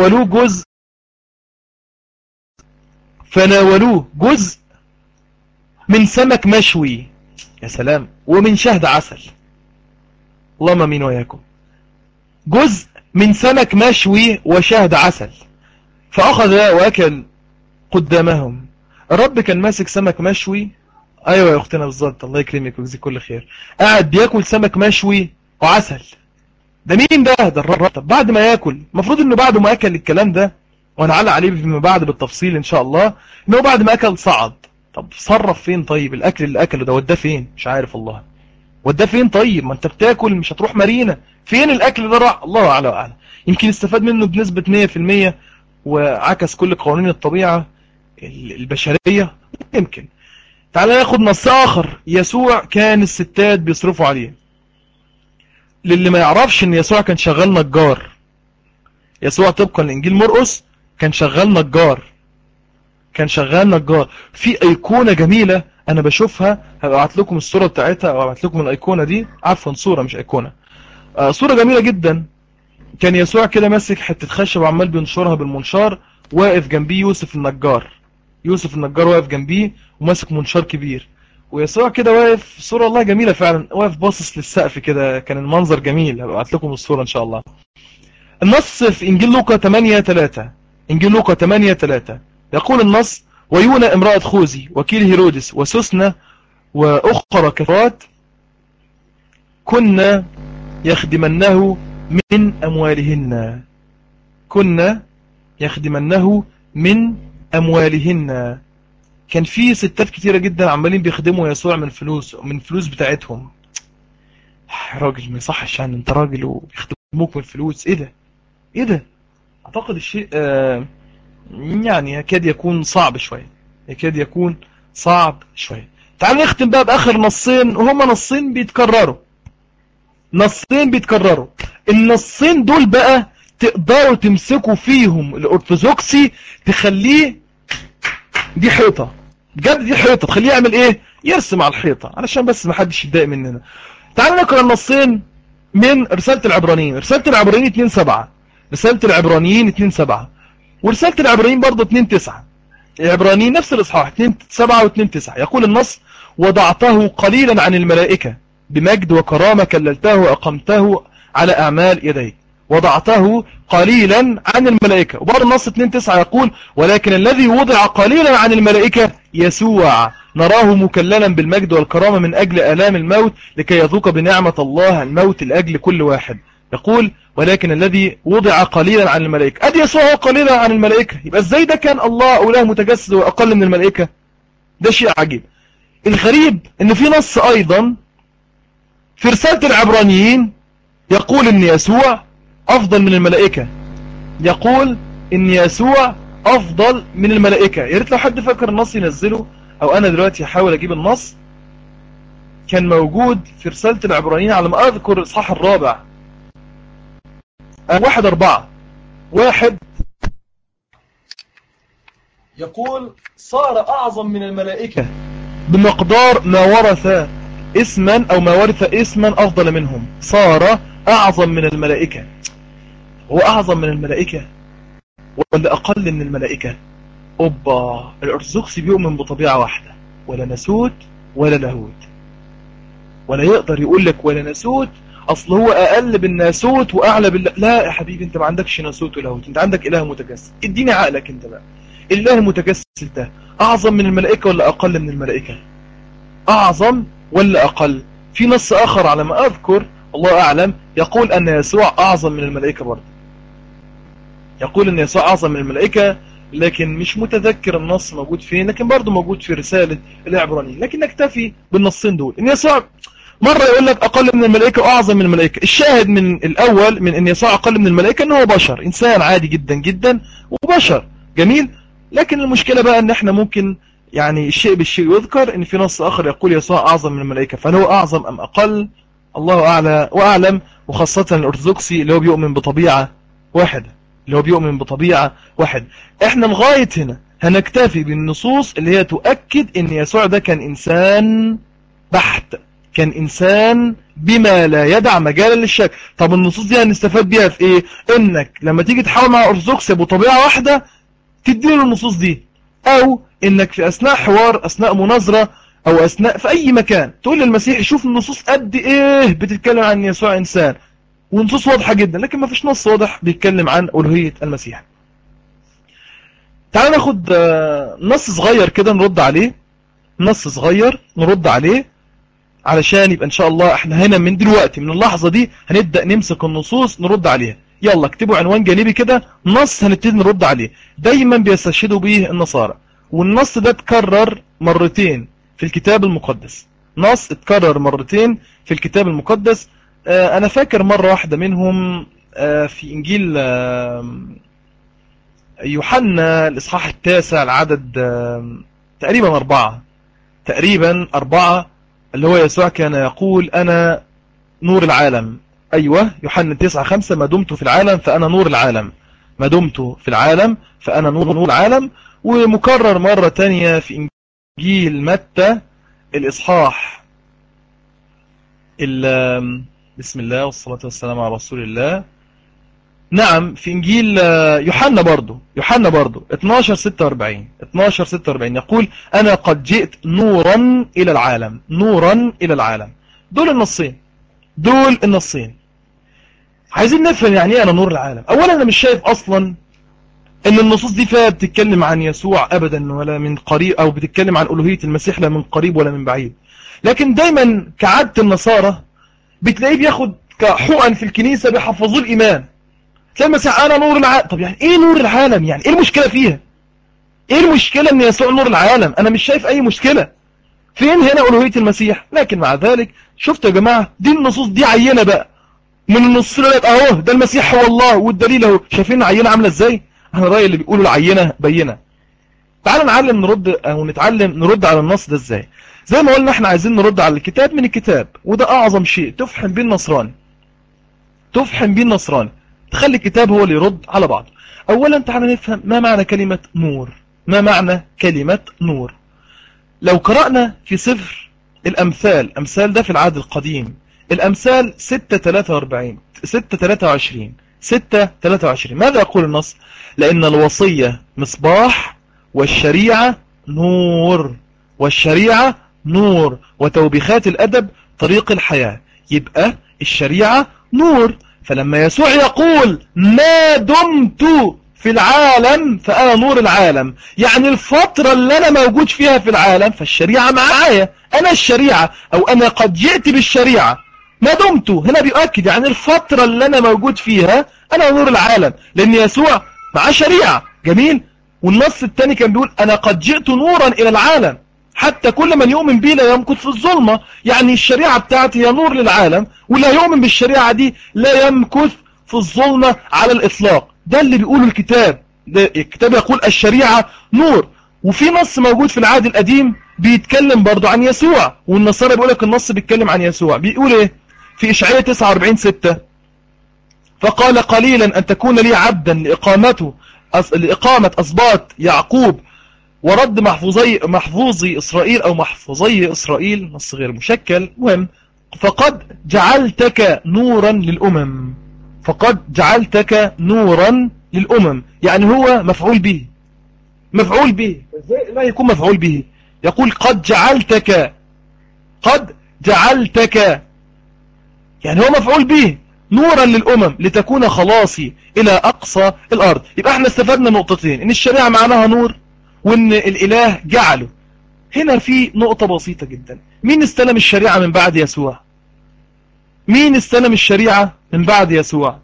فناولوه جزء من سمك مشوي، يا سلام، ومن شهد عسل. اللهم امين وياكم. جزء من سمك مشوي وشهد عسل، فأخذ وأكل قدامهم. الرب كان ماسك سمك مشوي، ايوه يا اختنا بالظبط، الله يكرمك ويجزيك كل خير، قاعد بياكل سمك مشوي وعسل. ده مين ده الرب. طب بعد ما ياكل، المفروض انه بعد ما اكل الكلام ده، وهنعلق عليه فيما بعد بالتفصيل ان شاء الله، انه بعد ما اكل صعد. طب صرف فين؟ طيب الاكل اللي اكله ده وداه فين؟ مش عارف والله، وداه فين؟ طيب ما انت بتاكل مش هتروح مارينا، فين الاكل ده راح؟ الله اعلى واعلم. يمكن استفاد منه بنسبة 100% وعكس كل قوانين الطبيعة البشرية، يمكن. تعال ناخد نص اخر. يسوع كان الستات بيصرفوا عليه. للي ما يعرفش ان يسوع كان شغال نجار، يسوع طبقا لانجيل مرقس كان شغال نجار، كان شغال نجار. في ايقونة جميلة انا بشوفها، هبعت لكم الصورة بتاعتها او هبعت لكم الايقونة دي، عفوا صورة مش ايقونة، صورة جميلة جدا. كان يسوع كده ماسك حتة خشب وعمال بينشرها بالمنشار، واقف جنبيه يوسف النجار. يوسف النجار واقف جنبيه وماسك منشار كبير، ويسوع كده واقف. صورة والله جميلة فعلا، واقف باصص للسقف كده، كان المنظر جميل. هبعت لكم الصورة ان شاء الله. النص في انجيل لوقا 8:3، انجيل لوقا 8:3 يقول النص: ويونا امرأة خوذي وكيل هيرودس وسوسنة واخرى كثيرات كنا يخدمنه من اموالهن، كنا يخدمنه من اموالهن. كان في ستات كتيرة جدا عمالين بيخدموا يسوع من فلوس بتاعتهم. يا راجل ما يصحش، يعني انت راجل وبيخدموك من فلوس؟ ايه ده؟ ايه ده؟ اعتقد الشيء يعني يكاد يكون صعب شوية، يكاد يكون صعب شوية. تعال نختم بقى باخر نصين، وهما نصين بيتكرروا، نصين بيتكرروا. النصين دول بقى تقدروا تمسكوا فيهم الارثوذكسي تخليه دي حيطة، بجد دي حيطة، تخليه يعمل ايه؟ يرسم على الحيطة، علشان بس ما حدش يتضايق مننا. تعالوا نقرأ النصين من رسالة العبرانيين. رسالة العبرانيين 2:7، رسالة العبرانيين 2:7، ورسالة العبرانيين برضه 2:9. العبرانيين نفس الإصحاح 2:7 و2:9. يقول النص: وضعته قليلا عن الملائكة بمجد وكرامة كللته وأقمته على أعمال يديك. وضعته قليلا عن الملائكة. وبعد النص 2:9 يقول: ولكن الذي وضع قليلا عن الملائكة يسوع نراه مكللا بالمجد والكرامة من أجل آلام الموت لكي يذوق بنعمة الله الموت لأجل كل واحد. يقول: ولكن الذي وضع قليلا عن الملائكة. أدي يسوع هو قليلا عن الملائكة، يبقى ازاي ده كان الله أو له متجسد وأقل من الملائكة؟ ده شيء عجيب. الغريب ان في نص ايضا في رسالة العبرانيين يقول ان يسوع افضل من الملائكة، يقول ان يسوع افضل من الملائكة. يا ريت لو حد فاكر النص ينزله، او انا دلوقتي هحاول اجيب النص. كان موجود في رسالة العبرانيين على ما اذكر الاصحاح الرابع 1:4. واحد يقول: صار اعظم من الملائكة بمقدار ما ورث اسما او ما ورث اسما افضل منهم. صار اعظم من الملائكة. هو اعظم من الملائكة ولا اقل من الملائكة؟ اوبا، الارثوذكسي بيؤمن بطبيعة واحدة، ولا ناسوت ولا لاهوت، ولا يقدر يقول لك ولا ناسوت اصل هو اقل بالناسوت واعلى بالله. لا يا حبيبي، انت ما عندكش ناسوت ولاهوت، انت عندك اله متجسد. اديني عقلك انت بقى، الاله المتجسد ده اعظم من الملائكة ولا اقل من الملائكة؟ اعظم ولا اقل؟ في نص اخر على ما اذكر الله اعلم يقول ان يسوع اعظم من الملائكة برضه، يقول ان يسوع اعظم من الملائكة، لكن مش متذكر النص موجود فين، لكن برضه موجود في رسالة العبرانيين. لكن نكتفي بالنصين دول، ان يسوع مرة يقول لك اقل من الملائكة واعظم من الملائكة. الشاهد من الاول من ان يسوع اقل من الملائكة ان هو بشر، انسان عادي جدا جدا وبشر جميل. لكن المشكلة بقى ان احنا ممكن يعني الشيء بالشيء يذكر، ان في نص اخر يقول يسوع اعظم من الملائكة، فهل هو اعظم ام اقل؟ الله اعلى واعلم. وخاصة الارثوذكسي اللي هو بيؤمن بطبيعة واحدة. اللي هو بيؤمن بطبيعة واحد. احنا لغاية هنا هنكتفي بالنصوص اللي هي تؤكد ان يسوع ده كان انسان بحت، كان انسان بما لا يدع مجالا للشك. طب النصوص دي هنستفاد بيها في ايه؟ انك لما تيجي تحاول مع ارثوذكس بطبيعة واحدة تديله النصوص دي، او انك في اثناء حوار، اثناء مناظرة، او اثناء في اي مكان تقول للمسيح شوف النصوص قد ايه بتتكلم عن يسوع انسان، ونصوص واضحة جدا، لكن ما فيش نص واضح بيتكلم عن ألوهية المسيح. تعال ناخد نص صغير كده نرد عليه، نص صغير نرد عليه، علشان يبقى ان شاء الله احنا هنا من دلوقتي من اللحظة دي هنبدأ نمسك النصوص نرد عليها. يلا اكتبوا عنوان جانبي كده، نص هنبتدي نرد عليه دايما بيستشهدوا به النصارى، والنص ده اتكرر مرتين في الكتاب المقدس، نص اتكرر مرتين في الكتاب المقدس. انا فاكر مرة واحدة منهم في انجيل يوحنا الاصحاح 9 العدد تقريبا 4، تقريبا 4، اللي هو يسوع كان يقول انا نور العالم. ايوه يوحنا 9:5 ما دمت في العالم فانا نور العالم، ما دمت في العالم فانا نور العالم. ومكرر مرة تانية في انجيل متى الاصحاح بسم الله والصلاة والسلام على رسول الله. نعم في انجيل يوحنا برضو 12:46 يقول انا قد جئت نورا الى العالم، نورا الى العالم. دول النصين عايزين نفهم يعني ايه انا نور العالم. اولا انا مش شايف اصلا ان النصوص دي فيها بتتكلم عن يسوع ابدا ولا من قريب، او بتتكلم عن الوهية المسيح لا من قريب ولا من بعيد. لكن دايما كعادة النصارى بتلاقيه بياخد كحقن في الكنيسة بيحفظوه الايمان. تلاقي المسيح انا نور العالم. طب يعني ايه نور العالم؟ يعني ايه المشكلة فيها؟ ايه المشكلة ان يسوع نور العالم؟ انا مش شايف اي مشكلة. فين هنا ألوهية المسيح؟ لكن مع ذلك شفتوا يا جماعة دي النصوص دي عينة بقى من النص اهو ده المسيح هو الله، والدليل اهو. شايفين العينة عاملة ازاي؟ انا رأيي اللي بيقولوا العينة بينة. تعالوا نعلم نرد او نتعلم نرد على النص ده ازاي. زي ما قلنا احنا عايزين نرد على الكتاب من الكتاب، وده اعظم شيء تفحم بيه النصراني، تفحم بيه النصراني، تخلي الكتاب هو اللي يرد على بعض. اولا تعالى نفهم ما معنى كلمة نور. ما معنى كلمة نور؟ لو قرأنا في سفر الأمثال، أمثال ده في العهد القديم، الأمثال 6:23 ماذا يقول النص؟ لأن الوصية مصباح والشريعة نور، والشريعة نور وتوبيخات الأدب طريق الحياة. يبقى الشريعة نور. فلما يسوع يقول ما دمت في العالم فأنا نور العالم، يعني الفترة اللي أنا موجود فيها في العالم فالشريعة معايا، أنا الشريعة، أو أنا قد جئت بالشريعة. ما دمت هنا بيؤكد يعني الفترة اللي أنا موجود فيها أنا نور العالم، لأن يسوع معاه شريعة. جميل. والنص الثاني كان بيقول أنا قد جئت نورا إلى العالم حتى كل من يؤمن بي لا يمكث في الظلمة. يعني الشريعة بتاعتي هي نور للعالم، ولا يؤمن بالشريعة دي لا يمكث في الظلمة على الإطلاق. ده اللي بيقوله الكتاب. ده الكتاب يقول الشريعة نور. وفي نص موجود في العهد القديم بيتكلم برضو عن يسوع، والنصارى بيقول لك النص بيتكلم عن يسوع. بيقول ايه في إشعياء 49:6؟ فقال قليلا أن تكون لي عبدا لإقامة أسباط يعقوب ورد محفوظي إسرائيل، أو محفوظي إسرائيل، نص غير مشكل مهم. فقد جعلتك نورا للأمم، فقد جعلتك نورا للأمم، يعني هو مفعول به. مفعول به ازاي لا يكون مفعول به؟ يقول قد جعلتك، قد جعلتك، يعني هو مفعول به نورا للأمم لتكون خلاصي إلى أقصى الأرض. يبقى احنا استفدنا نقطتين، ان الشريعة معناها نور، وان الإله جعله. هنا في نقطة بسيطة جدا، مين استلم الشريعة من بعد يسوع؟ مين استلم الشريعة من بعد يسوع؟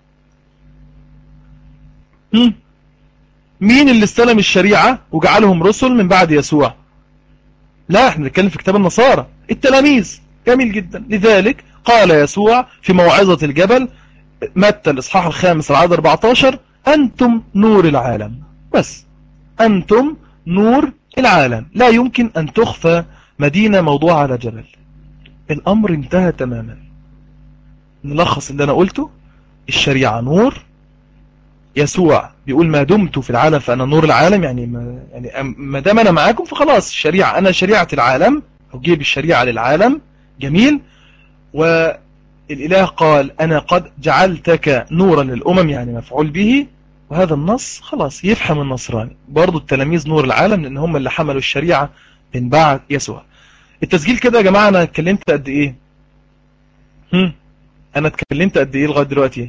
مين اللي استلم الشريعة وجعلهم رسل من بعد يسوع؟ لا احنا نتكلم في كتاب النصارى، التلاميذ. جميل جدا. لذلك قال يسوع في موعظة الجبل متى الإصحاح 5 العدد 14 أنتم نور العالم. بس أنتم نور العالم، لا يمكن أن تخفى مدينة موضوعة على جبل. الأمر انتهى تماما. نلخص اللي أنا قلته، الشريعة نور، يسوع بيقول ما دمت في العالم فأنا نور العالم، يعني ما دام أنا معاكم فخلاص الشريعة، أنا شريعة العالم، أجيب الشريعة للعالم. جميل. والإله قال أنا قد جعلتك نورا للأمم، يعني مفعول به. وهذا النص خلاص يفهم النصراني برضو التلاميذ نور العالم، لأن هم اللي حملوا الشريعة من بعد يسوع. التسجيل كده يا جماعة أنا اتكلمت قد إيه؟ أنا اتكلمت قد إيه لغاية دلوقتي؟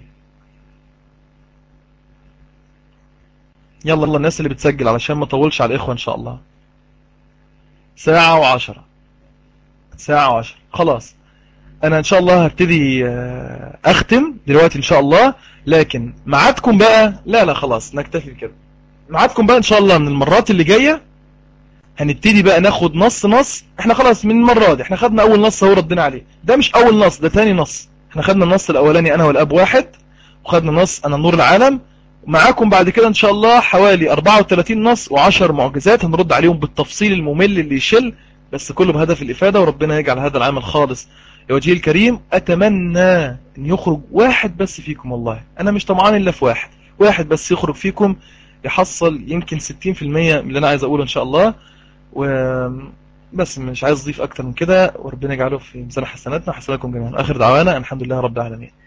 يلا الناس اللي بتسجل علشان ما اطولش على الإخوة إن شاء الله. ساعة وعشرة. ساعة وعشرة خلاص. أنا إن شاء الله هبتدي أختم دلوقتي إن شاء الله. لكن معادكم بقى، لا خلاص نكتفي كده. معادكم بقى إن شاء الله من المرات اللي جاية هنبتدي بقى ناخد نص. احنا خلاص من المرة دي احنا خدنا أول نص هو ردنا عليه، ده مش أول نص، ده تاني نص. احنا خدنا النص الأولاني أنا والأب واحد، وخدنا نص أنا نور العالم. معاكم بعد كده إن شاء الله حوالي 34 نص و10 معجزات هنرد عليهم بالتفصيل الممل اللي يشل، بس كله بهدف الإفادة، وربنا يجعل هذا العمل خالص لوجهه الكريم. أتمنى أن يخرج واحد بس فيكم، والله أنا مش طمعان إلا في واحد بس يخرج فيكم يحصل يمكن 60% من اللي أنا عايز أقوله إن شاء الله. وبس مش عايز أضيف أكتر من كده، وربنا يجعله في ميزان حسناتنا وحسناتكم جميعا. آخر دعوانا الحمد لله رب العالمين.